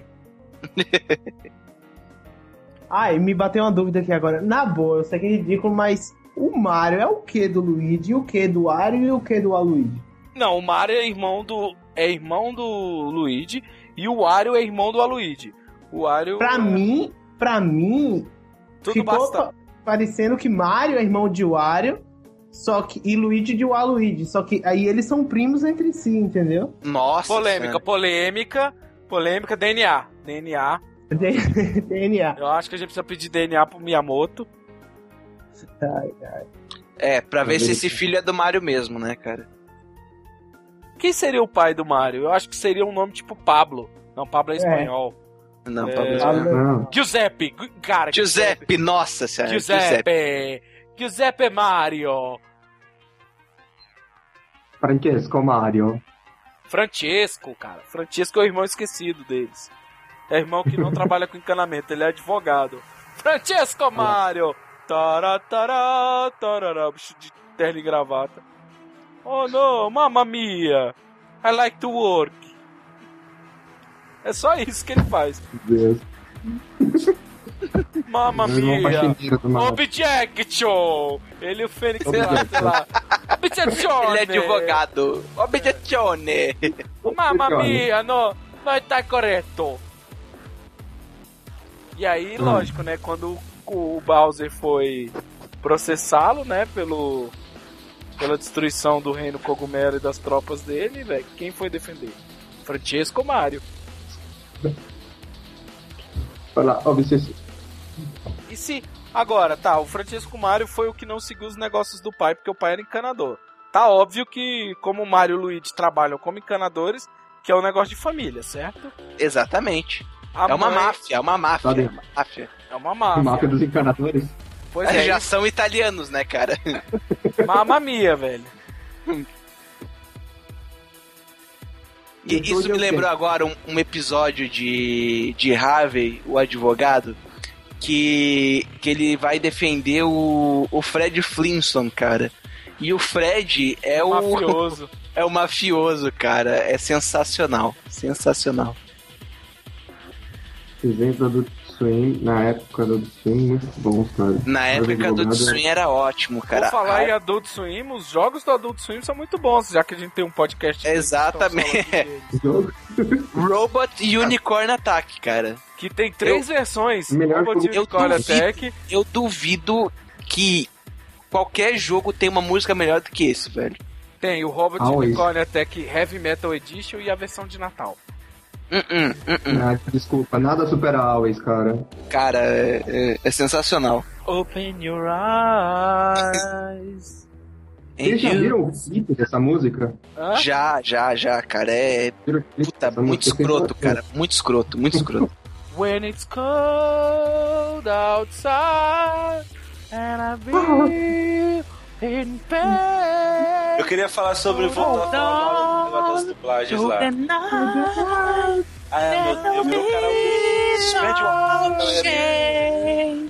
E me bateu uma dúvida aqui agora. Na boa, eu sei que é ridículo, mas o Mario é o que do Luigi, o que do Wario e o que do Waluigi? Não, o Mario é irmão do Luigi e o Wario é irmão do Waluigi. O Wario... Pra mim tudo ficou parecendo que Mario é irmão de Wario, e Luigi de Waluigi. Só que aí eles são primos entre si, entendeu? Nossa. Polêmica. Polêmica, DNA. DNA. Eu acho que a gente precisa pedir DNA pro Miyamoto. Pra ver se esse filho é do Mario mesmo, né, cara? Quem seria o pai do Mario? Eu acho que seria um nome tipo Pablo. Não, Pablo é espanhol. Não, Pablo é espanhol. Giuseppe, cara. Giuseppe, nossa senhora. Giuseppe Mario. Francesco Mario. Francesco, cara. Francesco é o irmão esquecido deles. É irmão que não trabalha com encanamento, ele é advogado. Francesco Mario! Taratara, tarará, bicho de terno e gravata. Oh no, mamma mia! I like to work. É só isso que ele faz. Deus. Mamma mia! Objection! Ele e o Fênix, sei lá. Objezione! Ele é advogado. Objezione! Mamma mia, não tá correto. E aí, lógico, né, quando o Bowser foi processá-lo, né, pela destruição do reino cogumelo e das tropas dele, velho, quem foi defender? Francesco Mario. Olha, obsessivo. E se... Agora, tá, o Francesco Mario foi o que não seguiu os negócios do pai, porque o pai era encanador. Tá óbvio que, como o Mario e o Luigi trabalham como encanadores, que é um negócio de família, certo? Exatamente. É uma máfia. É uma máfia. A máfia dos encanadores. Pois é, já são italianos, né, cara? Mamma mia, velho. E isso me lembrou agora um episódio de Harvey, o advogado, que ele vai defender o Fred Flintstone, cara. E o Fred é o mafioso. É o mafioso, cara. É sensacional. Sensacional. Exemplo do Adult Swim, na época do Adult Swim, muito bons, cara. Na época do Adult Swim era ótimo, cara. Vou falar em Adult Swim, os jogos do Adult Swim são muito bons, já que a gente tem um podcast. Exatamente. Robot Unicorn Attack, cara. Que tem 3 versões. Robot Unicorn Attack. Eu duvido que qualquer jogo tenha uma música melhor do que esse, velho. Tem o Robot Unicorn Attack Heavy Metal Edition e a versão de Natal. Desculpa, nada supera Always, cara. Cara, é sensacional. Open your eyes. Vocês já viram o clipe dessa música? Já, cara. Puta, muito escroto, cara. Muito escroto. When it's cold outside and I feel in pain. Eu queria falar sobre voltar a falar mal das dublagens lá. Meu karaokê.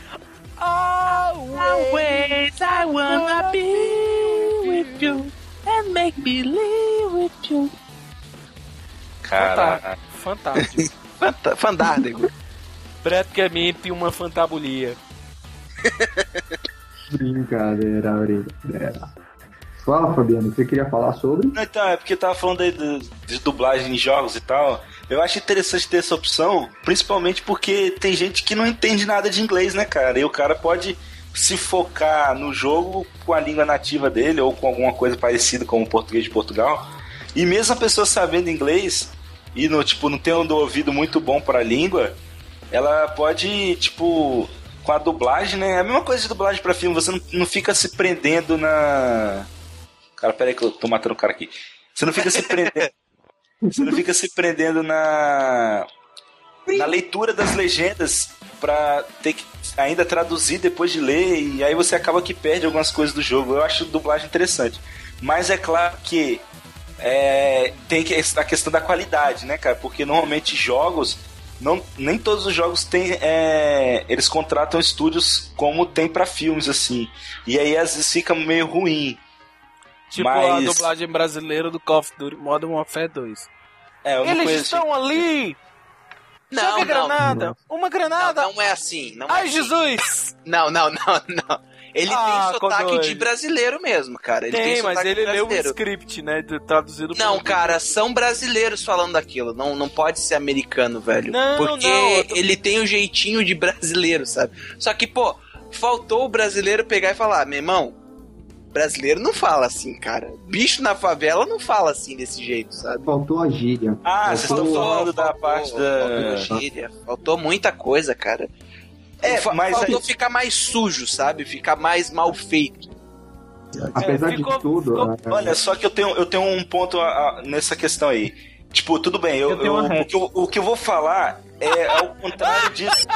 Always I wanna be with you and make believe with you. Cara, fantástico. Fantástico. Praticamente uma fantabulia. Brincadeira. Fala, Fabiano, você queria falar sobre? Então, é porque tava falando aí de dublagem em jogos e tal. Eu acho interessante ter essa opção, principalmente porque tem gente que não entende nada de inglês, né, cara? E o cara pode se focar no jogo com a língua nativa dele ou com alguma coisa parecida como o português de Portugal. E mesmo a pessoa sabendo inglês e não tendo um ouvido muito bom para a língua, ela pode, com a dublagem, né? É a mesma coisa de dublagem para filme, você não fica se prendendo na... Cara, peraí que eu tô matando o cara aqui. Você não fica se prendendo... Você não fica se prendendo na leitura das legendas pra ter que ainda traduzir depois de ler, e aí você acaba que perde algumas coisas do jogo. Eu acho dublagem interessante. Mas é claro que tem a questão da qualidade, né, cara? Porque normalmente jogos, nem todos os jogos têm, eles contratam estúdios como tem pra filmes, assim. E aí às vezes fica meio ruim. A dublagem brasileira do Call of Duty Modern Warfare 2. Eles estão ali! Joga granada! Uma granada! Não é assim. Ai, Jesus! Não. Ele tem sotaque de brasileiro mesmo, cara. Mas ele leu um script, né? Traduzido Não, cara, são brasileiros falando aquilo. Não pode ser americano, velho. Porque ele tem o jeitinho de brasileiro, sabe? Só que, faltou o brasileiro pegar e falar, meu irmão, brasileiro não fala assim, cara. Bicho na favela não fala assim desse jeito, sabe? Faltou a gíria. Vocês estão falando da parte da... Gíria. Faltou muita coisa, cara. Mas faltou ficar mais sujo, sabe? Ficar mais mal feito. Apesar de tudo... Olha, só que eu tenho um ponto nessa questão aí. Tipo, tudo bem, o que eu vou falar é ao contrário disso.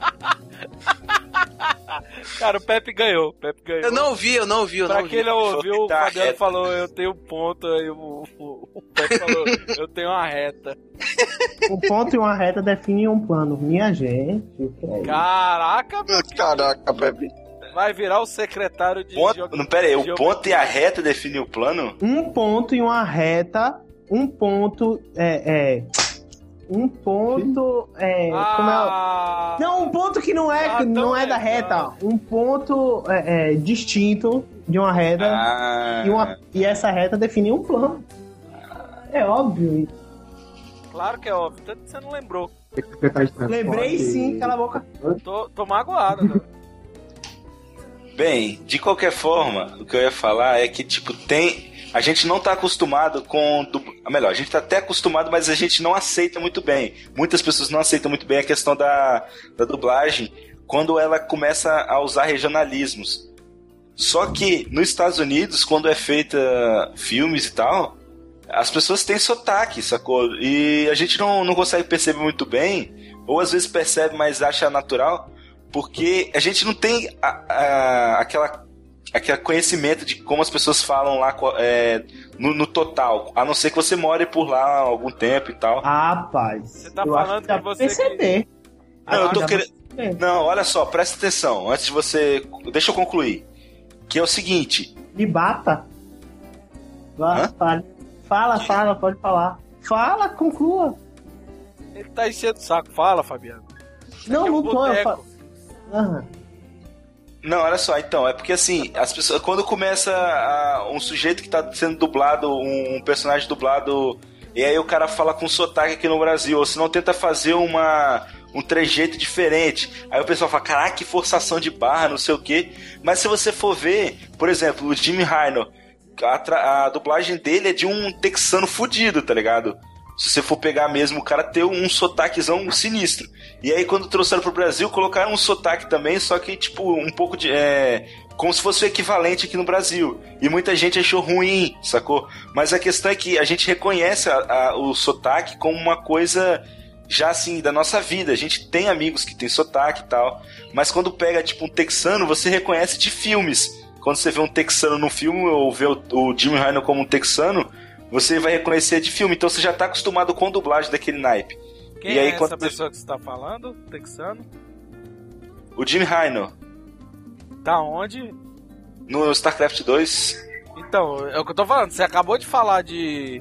Cara, o Pepe ganhou. Eu não ouvi. Pra quem não ouviu, o Fabiano falou, eu tenho um ponto, aí o Pepe falou, eu tenho uma reta. Um ponto e uma reta definem um plano. Minha gente. Caraca, Pepe. Vai virar o secretário de jogo. Não, pera aí, o ponto e a reta definem o plano? Um ponto e uma reta. Um ponto um ponto como é? Não, um ponto que não é da reta. Um ponto distinto de uma reta e essa reta define um plano. É óbvio. Claro que é óbvio, tanto que você não lembrou. Lembrei sim, cala a boca. Tô magoado, né? Bem, de qualquer forma, o que eu ia falar é que, tipo, a gente não tá acostumado com... Melhor, a gente tá até acostumado, mas a gente não aceita muito bem. Muitas pessoas não aceitam muito bem a questão da dublagem quando ela começa a usar regionalismos. Só que nos Estados Unidos, quando é feita filmes e tal, as pessoas têm sotaque, sacou? E a gente não consegue perceber muito bem, ou às vezes percebe, mas acha natural, porque a gente não tem aquele conhecimento de como as pessoas falam lá no total, a não ser que você more por lá há algum tempo e tal. Rapaz, você tá falando que você perceber. Não, eu tô querendo... Não, olha só, presta atenção, antes de você... Deixa eu concluir. Que é o seguinte... Me bata. Fala, pode falar. Fala, conclua. Ele tá enchendo o saco, fala, Fabiano. Não tô, eu falo. Não, olha só, então, é porque assim, as pessoas, quando começa um sujeito que tá sendo dublado, um personagem dublado, e aí o cara fala com sotaque aqui no Brasil, ou se não tenta fazer um trejeito diferente, aí o pessoal fala, caraca, que forçação de barra, não sei o quê, mas se você for ver, por exemplo, o Jimmy Rhino, a dublagem dele é de um texano fudido, tá ligado? Se você for pegar mesmo, o cara tem um sotaquezão sinistro. E aí, quando trouxeram pro Brasil, colocaram um sotaque também, só que, tipo, um pouco de... como se fosse o equivalente aqui no Brasil. E muita gente achou ruim, sacou? Mas a questão é que a gente reconhece o sotaque como uma coisa já, assim, da nossa vida. A gente tem amigos que tem sotaque e tal. Mas quando pega, tipo, um texano, você reconhece de filmes. Quando você vê um texano no filme, ou vê o Jimmy Rhino como um texano... Você vai reconhecer de filme, então você já tá acostumado com a dublagem daquele naipe. Quem e aí, é essa pessoa que você tá falando? Texano? O Jimmy Rhino. Tá onde? No StarCraft 2. Então, é o que eu tô falando. Você acabou de falar de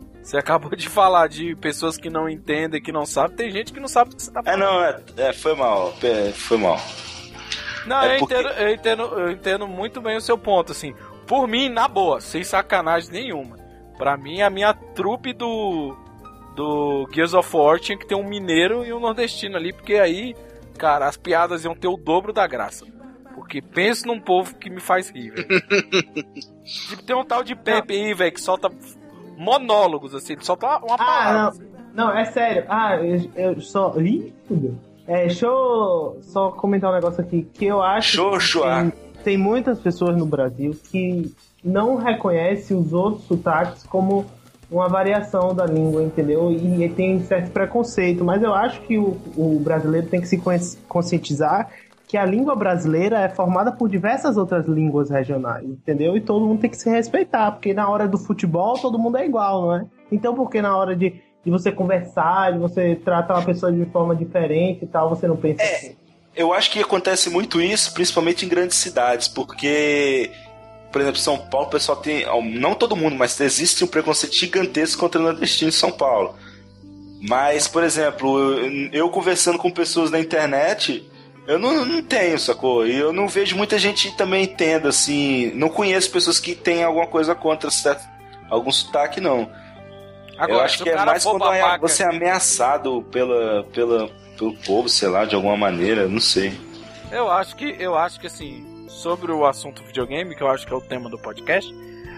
pessoas que não entendem, que não sabem. Tem gente que não sabe o que você tá falando. Foi mal. Foi mal. Não, eu entendo muito bem o seu ponto, assim. Por mim, na boa, sem sacanagem nenhuma. Pra mim, a minha trupe do Gears of War tinha que ter um mineiro e um nordestino ali, porque aí, cara, as piadas iam ter o dobro da graça. Porque penso num povo que me faz rir, velho. Tipo, tem um tal de Pepe aí, velho, que solta monólogos, assim, ele solta uma palavra. Não, é sério. Eu só... Ih, fudeu. Deixa eu só comentar um negócio aqui, que eu acho que tem muitas pessoas no Brasil que não reconhece os outros sotaques como uma variação da língua, entendeu? E tem certo preconceito, mas eu acho que o brasileiro tem que se conscientizar que a língua brasileira é formada por diversas outras línguas regionais, entendeu? E todo mundo tem que se respeitar, porque na hora do futebol todo mundo é igual, não é? Então por que na hora de você conversar, de você tratar uma pessoa de forma diferente e tal, você não pensa assim? Eu acho que acontece muito isso, principalmente em grandes cidades, porque... Por exemplo, São Paulo, o pessoal tem... Não todo mundo, mas existe um preconceito gigantesco contra o nordestino em São Paulo. Mas, por exemplo, eu conversando com pessoas na internet, eu não tenho, sacou? E eu não vejo muita gente também tendo, assim... Não conheço pessoas que têm alguma coisa contra algum sotaque, não. Agora, eu acho que é mais quando você é ameaçado pelo povo, sei lá, de alguma maneira, não sei. Eu acho que assim... sobre o assunto videogame, que eu acho que é o tema do podcast.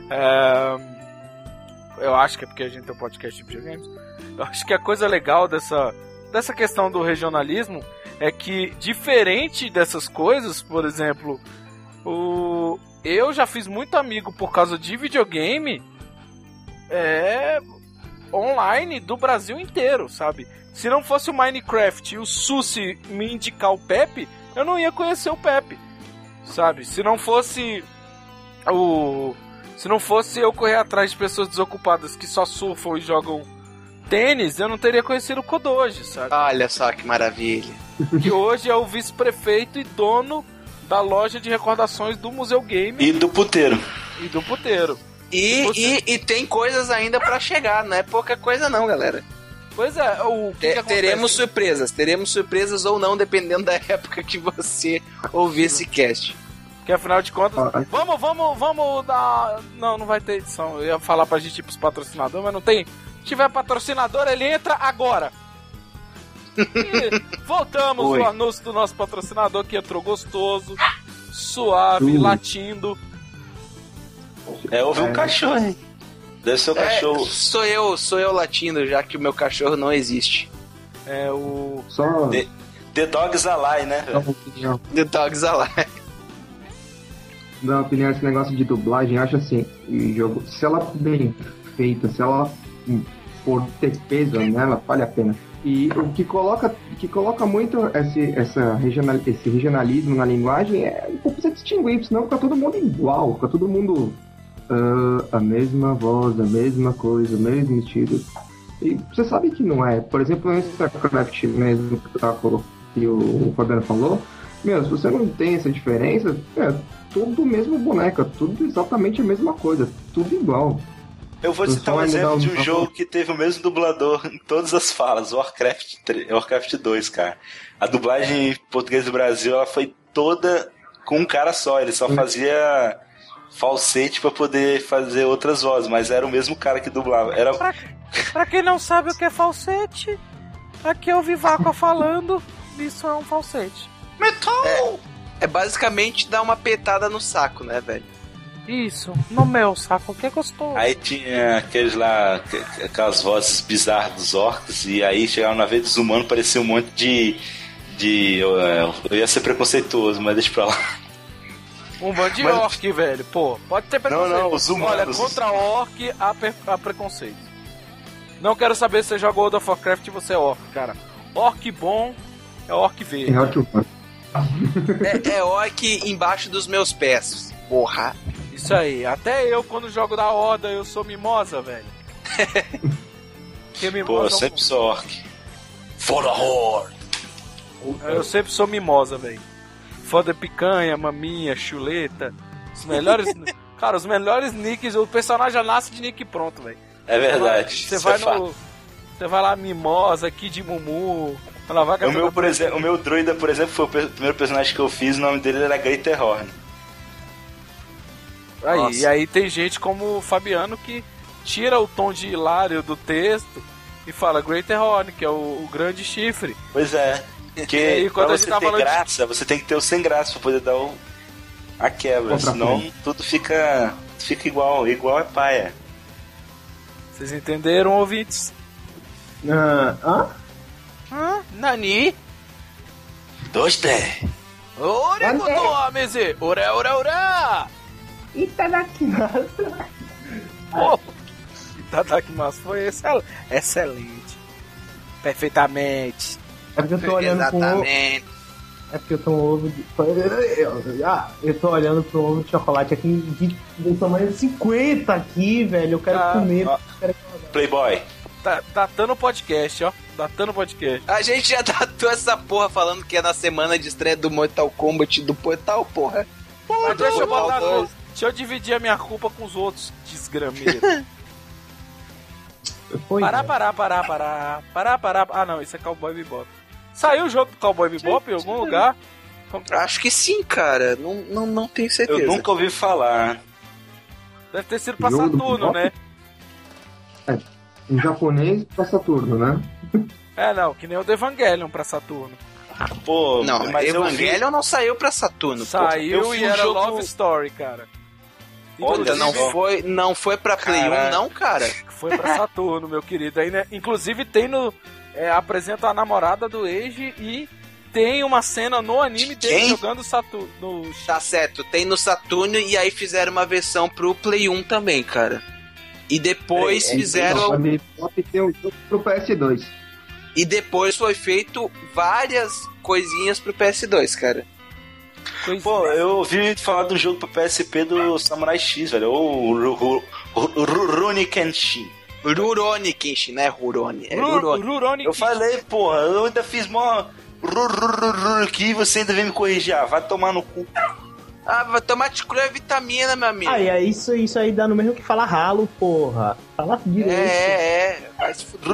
Eu acho que é porque a gente tem um podcast de videogames. Eu acho que a coisa legal dessa questão do regionalismo é que, diferente dessas coisas, por exemplo, eu já fiz muito amigo por causa de videogame online do Brasil inteiro, sabe? Se não fosse o Minecraft e o Susi me indicar o Pepe, eu não ia conhecer o Pepe, sabe? Se não fosse eu correr atrás de pessoas desocupadas que só surfam e jogam tênis, eu não teria conhecido o Kodoji, sabe? Olha só que maravilha. Que hoje é o vice-prefeito e dono da loja de recordações do Museu Game. E do puteiro. E tem coisas ainda pra chegar, não é pouca coisa não, galera. Pois é, teremos surpresas ou não, dependendo da época que você ouvir esse cast. Que afinal de contas, vamos dar... Não vai ter edição. Eu ia falar pra gente ir pros patrocinadores, mas não tem. Se tiver patrocinador, ele entra agora. E voltamos ao anúncio do nosso patrocinador, que entrou gostoso, suave, latindo. Houve um cachorro, hein? Deve ser o cachorro. Sou eu latindo, já que o meu cachorro não existe. The Dogs Alive, né? The Dogs Alive. Dar uma opinião esse negócio de dublagem, eu acho assim, jogo, se ela bem feita, se ela for ter peso nela, vale a pena. E o que coloca muito esse regionalismo na linguagem é você distinguir, senão fica todo mundo igual, fica todo mundo a mesma voz, a mesma coisa, o mesmo estilo. E você sabe que não é. Por exemplo, esse StarCraft mesmo que o Fabiano falou, se você não tem essa diferença, tudo o mesmo boneco, tudo exatamente a mesma coisa, tudo igual. Eu vou citar um exemplo de um jogo que teve o mesmo dublador em todas as falas, Warcraft 2, cara. A dublagem em português do Brasil, ela foi toda com um cara só, ele só fazia falsete pra poder fazer outras vozes, mas era o mesmo cara que dublava. Pra quem não sabe o que é falsete, aqui é o Vivaco falando, isso é um falsete. Metal! É basicamente dar uma petada no saco, né, velho? Isso, no meu saco, que é gostoso. Aí tinha aquelas vozes bizarras dos orcs, e aí chegava na vez dos humanos, parecia um monte de eu ia ser preconceituoso, mas deixa pra lá. Um bando de orc, velho, pô, pode ter preconceito. Não, os humanos. Olha, contra orc há preconceito. Não quero saber se você joga World of Warcraft e você é orc, cara. Orc bom é orc verde. É orc embaixo dos meus pés, porra. Isso aí, até eu quando jogo da Horda eu sou mimosa, velho. Pô, eu sempre sou orc. For the Horde! Eu sempre sou mimosa, velho. Foda picanha, maminha, chuleta. Os melhores. Cara, os melhores nicks, o personagem já nasce de nick pronto, velho. É verdade. Você vai lá, mimosa, Kid Mumu. O meu druida, por exemplo, foi o primeiro personagem que eu fiz, o nome dele era Greater Horn. E aí tem gente como o Fabiano que tira o tom de hilário do texto e fala Greater Horn, que é o grande chifre. Pois é. Porque pra você ter graça, você tem que ter o sem graça pra poder dar a quebra, senão tudo fica igual é paia. Vocês entenderam, ouvintes? Nani? 2, 3. Orego do Ameze! Ora, ora, ora! Itadakimasu. Itadakimasu foi excelente. Perfeitamente. É porque eu tô olhando com ovo. É porque eu tô um ovo de. Eu tô olhando pro ovo de chocolate aqui do tamanho de 50 aqui, velho. Eu quero comer. Playboy. Datando o podcast, ó. Datando o podcast. A gente já datou essa porra falando que é na semana de estreia do Mortal Kombat do Portal, porra. Mas deixa eu dividir a minha culpa com os outros desgrameiros. Parar. Ah, não, isso é Cowboy Bebop. Saiu o jogo do Cowboy Bebop em algum lugar? Acho que sim, cara. Não tenho certeza. Eu nunca ouvi falar. Deve ter sido pra Saturno, né? Em japonês, pra Saturno, né? Não, que nem o do Evangelion pra Saturno. Pô, não, mas Evangelion não saiu pra Saturno. Saiu e era Love Story, cara. Olha, não foi pra Play 1, não, cara. Foi pra Saturno, meu querido. Aí, né, inclusive tem no... apresenta a namorada do Eiji e tem uma cena no anime dele jogando Saturno. Tá certo, tem no Saturno e aí fizeram uma versão pro Play 1 também, cara. E depois fizeram... Tem um jogo pro PS2. E depois foi feito várias coisinhas pro PS2, cara. Pô, eu ouvi falar do jogo pro PSP do Samurai X, velho. O Rurouni Kenshin. Rurouni Kenshin, não é Rurouni. É Rurouni. Eu falei, porra, eu ainda fiz mó aqui e você ainda vem me corrigir. Vai tomar no cu. Vai tomar é vitamina, meu amigo. Isso aí dá no mesmo que falar ralo, porra. Fala direito. Vai se fuder.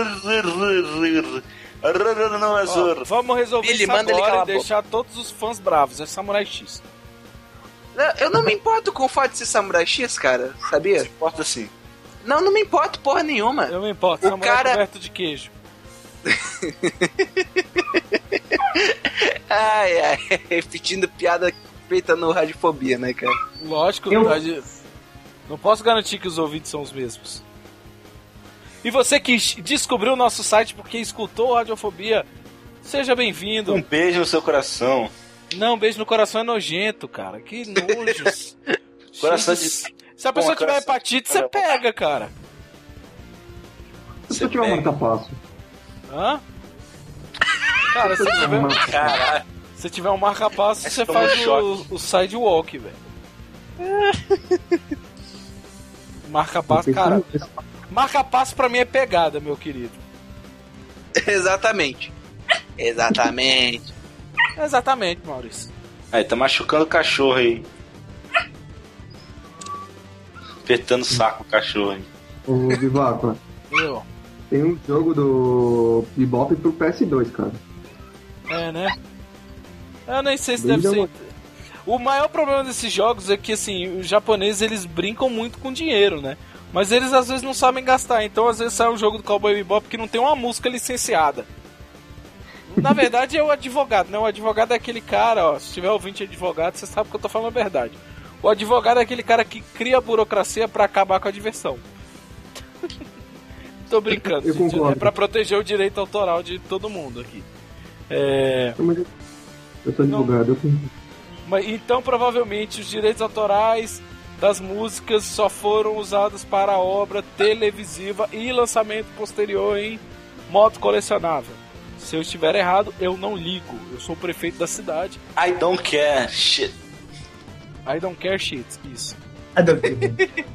Vamos resolver isso agora e deixar todos os fãs bravos. É Samurai X. Eu não me importo com o fato de ser Samurai X, cara. Sabia? Você importa sim. Não me importo porra nenhuma. Eu me importo. Samurai coberto de queijo. Ai, repetindo piada feita no Radiofobia, né, cara? Lógico, não posso garantir que os ouvintes são os mesmos. E você que descobriu o nosso site porque escutou o Radiofobia, seja bem-vindo. Um beijo no seu coração. Não, um beijo no coração é nojento, cara. Que nojos. Coração de... Se a pessoa tiver hepatite, você pega, cara. Se eu tiver um marca-passo. Hã? Cara, se tiver... Caralho. Se tiver um marca-passo, você faz o sidewalk, velho. Marca-passo, cara. Marca-passo pra mim é pegada, meu querido. Exatamente, Maurício. Aí, tá machucando o cachorro aí. Apertando o saco o cachorro aí. Ô, Vivaco. Tem um jogo do Bebop pro PS2, cara. Né? Eu nem sei se deve ser... O maior problema desses jogos é que, assim, os japoneses, eles brincam muito com dinheiro, né? Mas eles, às vezes, não sabem gastar. Então, às vezes, sai um jogo do Cowboy Bebop que não tem uma música licenciada. Na verdade, é o advogado, né? O advogado é aquele cara, ó. Se tiver ouvinte advogado, você sabe que eu tô falando a verdade. O advogado é aquele cara que cria a burocracia pra acabar com a diversão. Tô brincando, gente. É pra proteger o direito autoral de todo mundo aqui. Eu tô advogado. Então, provavelmente, os direitos autorais das músicas só foram usados para a obra televisiva e lançamento posterior em modo colecionável. Se eu estiver errado, eu não ligo. Eu sou o prefeito da cidade. I don't care shit. I don't care shit, isso. I don't care.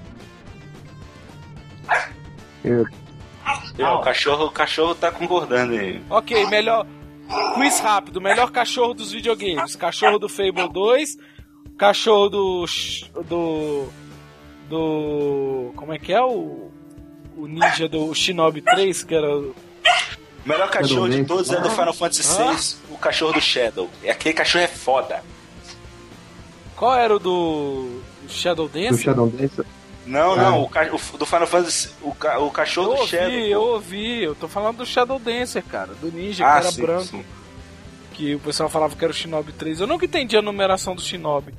O cachorro tá concordando aí. Ok, melhor... Quiz rápido, melhor cachorro dos videogames. Cachorro do Fable 2, cachorro do como é que é o ninja do Shinobi 3, que era o melhor cachorro de todos é do Final Fantasy VI, o cachorro do Shadow. Aquele cachorro é foda. Qual era o do Shadow Dancer? Do Shadow Dancer? Não, o do Final Fantasy, o cachorro do Shadow. Eu ouvi, eu tô falando do Shadow Dancer, cara, do ninja, que era branco. Sim. Que o pessoal falava que era o Shinobi 3. Eu nunca entendi a numeração do Shinobi.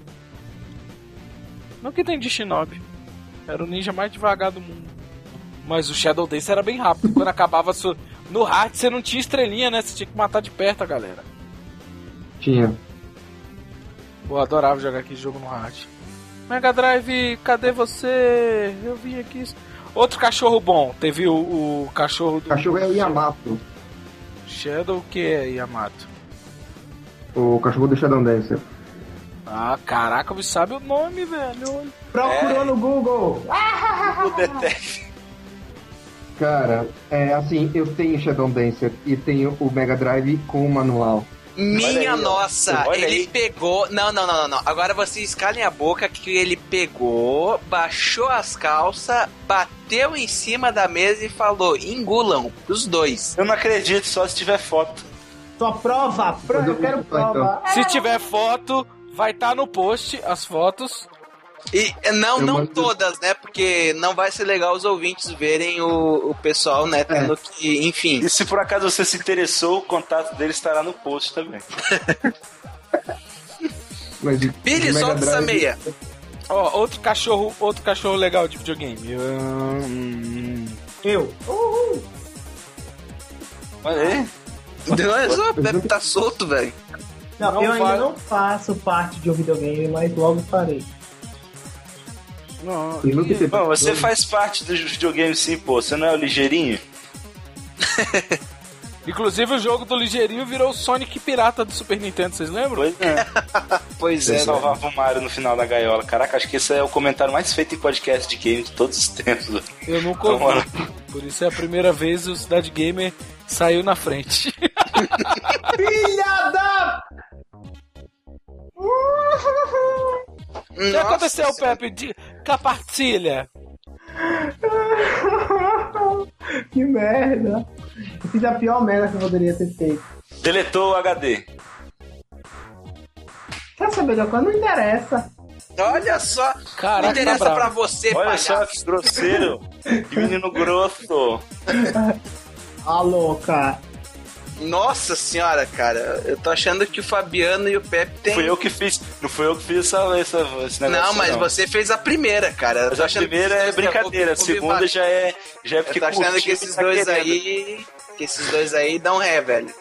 Nunca entendi Shinobi. Era o ninja mais devagar do mundo. Mas o Shadow Dancer era bem rápido. Quando acabava no hard, você não tinha estrelinha, né? Você tinha que matar de perto a galera. Tinha. Eu adorava jogar aquele jogo no hard. Mega Drive, cadê você? Eu vim aqui. Outro cachorro bom. Teve o cachorro do... Cachorro é o Yamato. Shadow, o que é Yamato? O cachorro do Shadow Dancer. Ah, caraca, você sabe o nome, velho. Procurou no Google. O Detective. Cara, assim, eu tenho Shadow Dancer e tenho o Mega Drive com o manual. Minha nossa, ele pegou... Não. Agora vocês calem a boca que ele pegou, baixou as calças, bateu em cima da mesa e falou, engulam, os dois. Eu não acredito, só se tiver foto. Só prova, eu quero prova. Se tiver foto, vai estar no post as fotos. E não todas, né? Porque não vai ser legal os ouvintes verem o pessoal, né? Tendo que, enfim. E se por acaso você se interessou, o contato dele estará no post também. Billy, solta essa meia. Ó, outro cachorro legal de videogame. Eu. Olha aí. O Pepe tá solto, velho. Não, eu ainda não faço parte de um videogame, mas logo farei. Não, você faz parte dos videogames sim, pô. Você não é o Ligeirinho? Inclusive o jogo do Ligeirinho virou o Sonic Pirata do Super Nintendo, vocês lembram? Pois é. Você salvava o Mario no final da gaiola. Caraca, acho que esse é o comentário mais feito em podcast de game de todos os tempos. Eu nunca ouvi. Por isso é a primeira vez o Cidade Gamer saiu na frente. Filha da... O que aconteceu, Pepe? Compartilha. Que merda. Eu fiz a pior merda que eu poderia ter feito. Deletou o HD. Quer saber de coisa? Não interessa. Olha só. Caraca, não interessa pra você, olha palhaço. só que grosseiro. Que menino grosso. Alô, cara. Nossa senhora, cara. Eu tô achando que o Fabiano e o Pepe tem... Não foi eu que fiz esse negócio. Não, mas você fez a primeira, cara. Mas a primeira é brincadeira, a segunda já é porque eu tô achando que esses dois aí... Que esses dois aí dão ré, velho.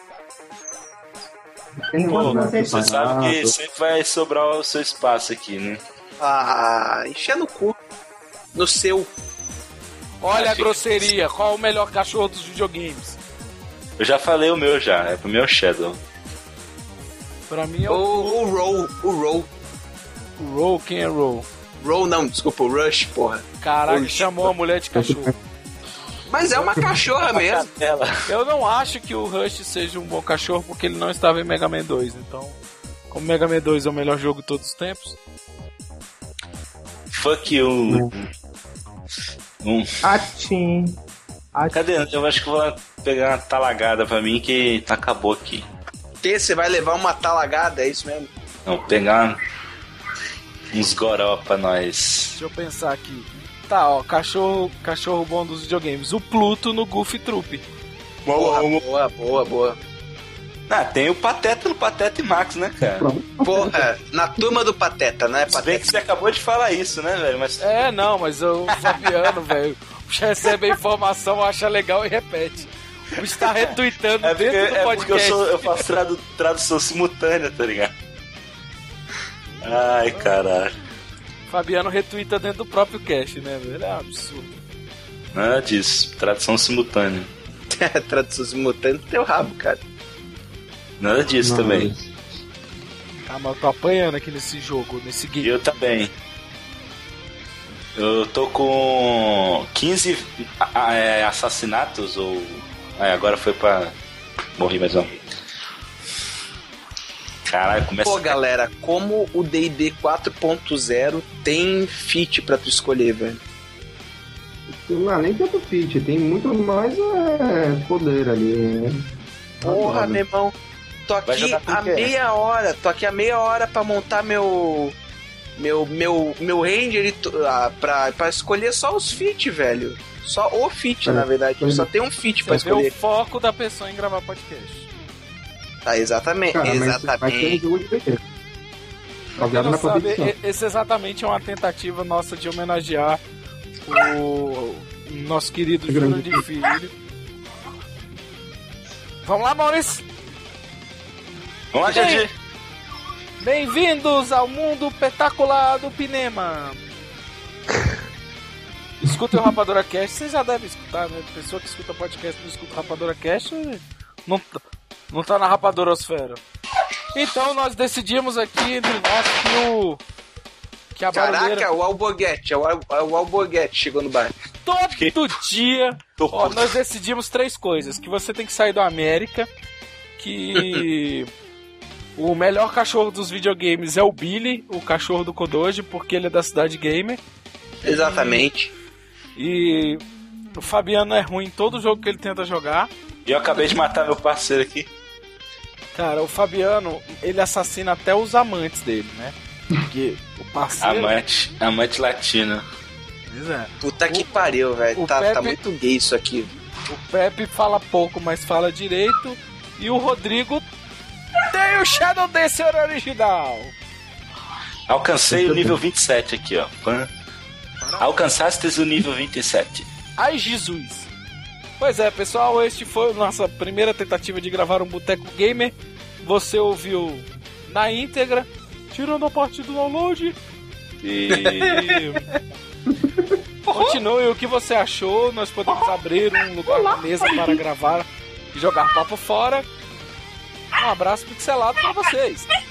Você sabe que sempre vai sobrar o seu espaço aqui, né? Ah, encher no cu. No seu. Olha a grosseria. Qual é o melhor cachorro dos videogames? Eu já falei o meu já. É pro meu Shadow. Pra mim é o Roll. O Roll. O Roll? Quem é Roll? Roll não, desculpa. O Rush, porra. Caraca, chamou a mulher de cachorro. Mas é uma cachorra mesmo. Eu não acho que o Rush seja um bom cachorro porque ele não estava em Mega Man 2. Então, como Mega Man 2 é o melhor jogo de todos os tempos. Fuck you. Atim. Cadê? Eu acho que eu vou pegar uma talagada pra mim que acabou aqui. Que? Você vai levar uma talagada? É isso mesmo? Não, pegar uns goró pra nós. Deixa eu pensar aqui. Tá, ó, cachorro bom dos videogames. O Pluto no Goofy Troop. Boa. Ah, tem o Pateta no Pateta e Max, né, cara? Porra, na turma do Pateta, né, Pateta? Se bem que você acabou de falar isso, né, velho? Mas... mas o Fabiano, velho, recebe a informação, acha legal e repete. O está retweetando dentro do podcast. Porque eu faço tradução simultânea, tá ligado? Ai, caralho. Fabiano retweeta dentro do próprio cast, né, velho? É um absurdo. Nada disso, tradução simultânea. Tradução simultânea do teu rabo, cara. Nada disso também. Ah, mas eu tô apanhando aqui nesse jogo, nesse game. Eu também. Eu tô com 15 assassinatos ou... agora foi pra... Morri mais um. Caralho, começa... Pô, galera, como o D&D 4.0 tem feat pra tu escolher, velho? Não, nem tanto feat, tem muito mais poder ali, né? Porra, meu irmão. Tô aqui há meia hora pra montar meu ranger pra escolher só os feat, velho. Só o feat, na verdade. Só tem um feat pra escolher. O foco da pessoa em gravar podcast. Tá, exatamente. Cara, exatamente. Esse exatamente é uma tentativa nossa de homenagear o nosso querido Júnior de Filho. Vamos lá, Maurício. Vamos lá, Jardim. Bem-vindos ao mundo espetacular do Pinema. Escutem o Rapadura Cast, vocês já devem escutar, né? Pessoa que escuta podcast não escuta o Rapadura Cast, não tá na Rapadurosfera. Então nós decidimos aqui entre nós que a barulheira... Caraca, o Alborguete chegou no bar. Todo dia nós decidimos 3 coisas. Que você tem que sair da América, que o melhor cachorro dos videogames é o Billy, o cachorro do Kodoji, porque ele é da Cidade Gamer. Exatamente. E o Fabiano é ruim em todo jogo que ele tenta jogar. E eu acabei de matar meu parceiro aqui. Cara, o Fabiano, ele assassina até os amantes dele, né? Porque o parceiro... Amante latino. Puta que pariu, velho. Tá muito gay isso aqui. O Pepe fala pouco, mas fala direito. E o Rodrigo tem o Shadow Dancer original. Alcancei o nível 27 aqui, ó. Alcançaste o nível 27. Ai, Jesus. Pois é, pessoal, este foi a nossa primeira tentativa de gravar um Boteco Gamer. Você ouviu na íntegra, tirando a parte do download. E... continue o que você achou. Nós podemos abrir um lugar na mesa para gravar e jogar papo fora. Um abraço pixelado para vocês.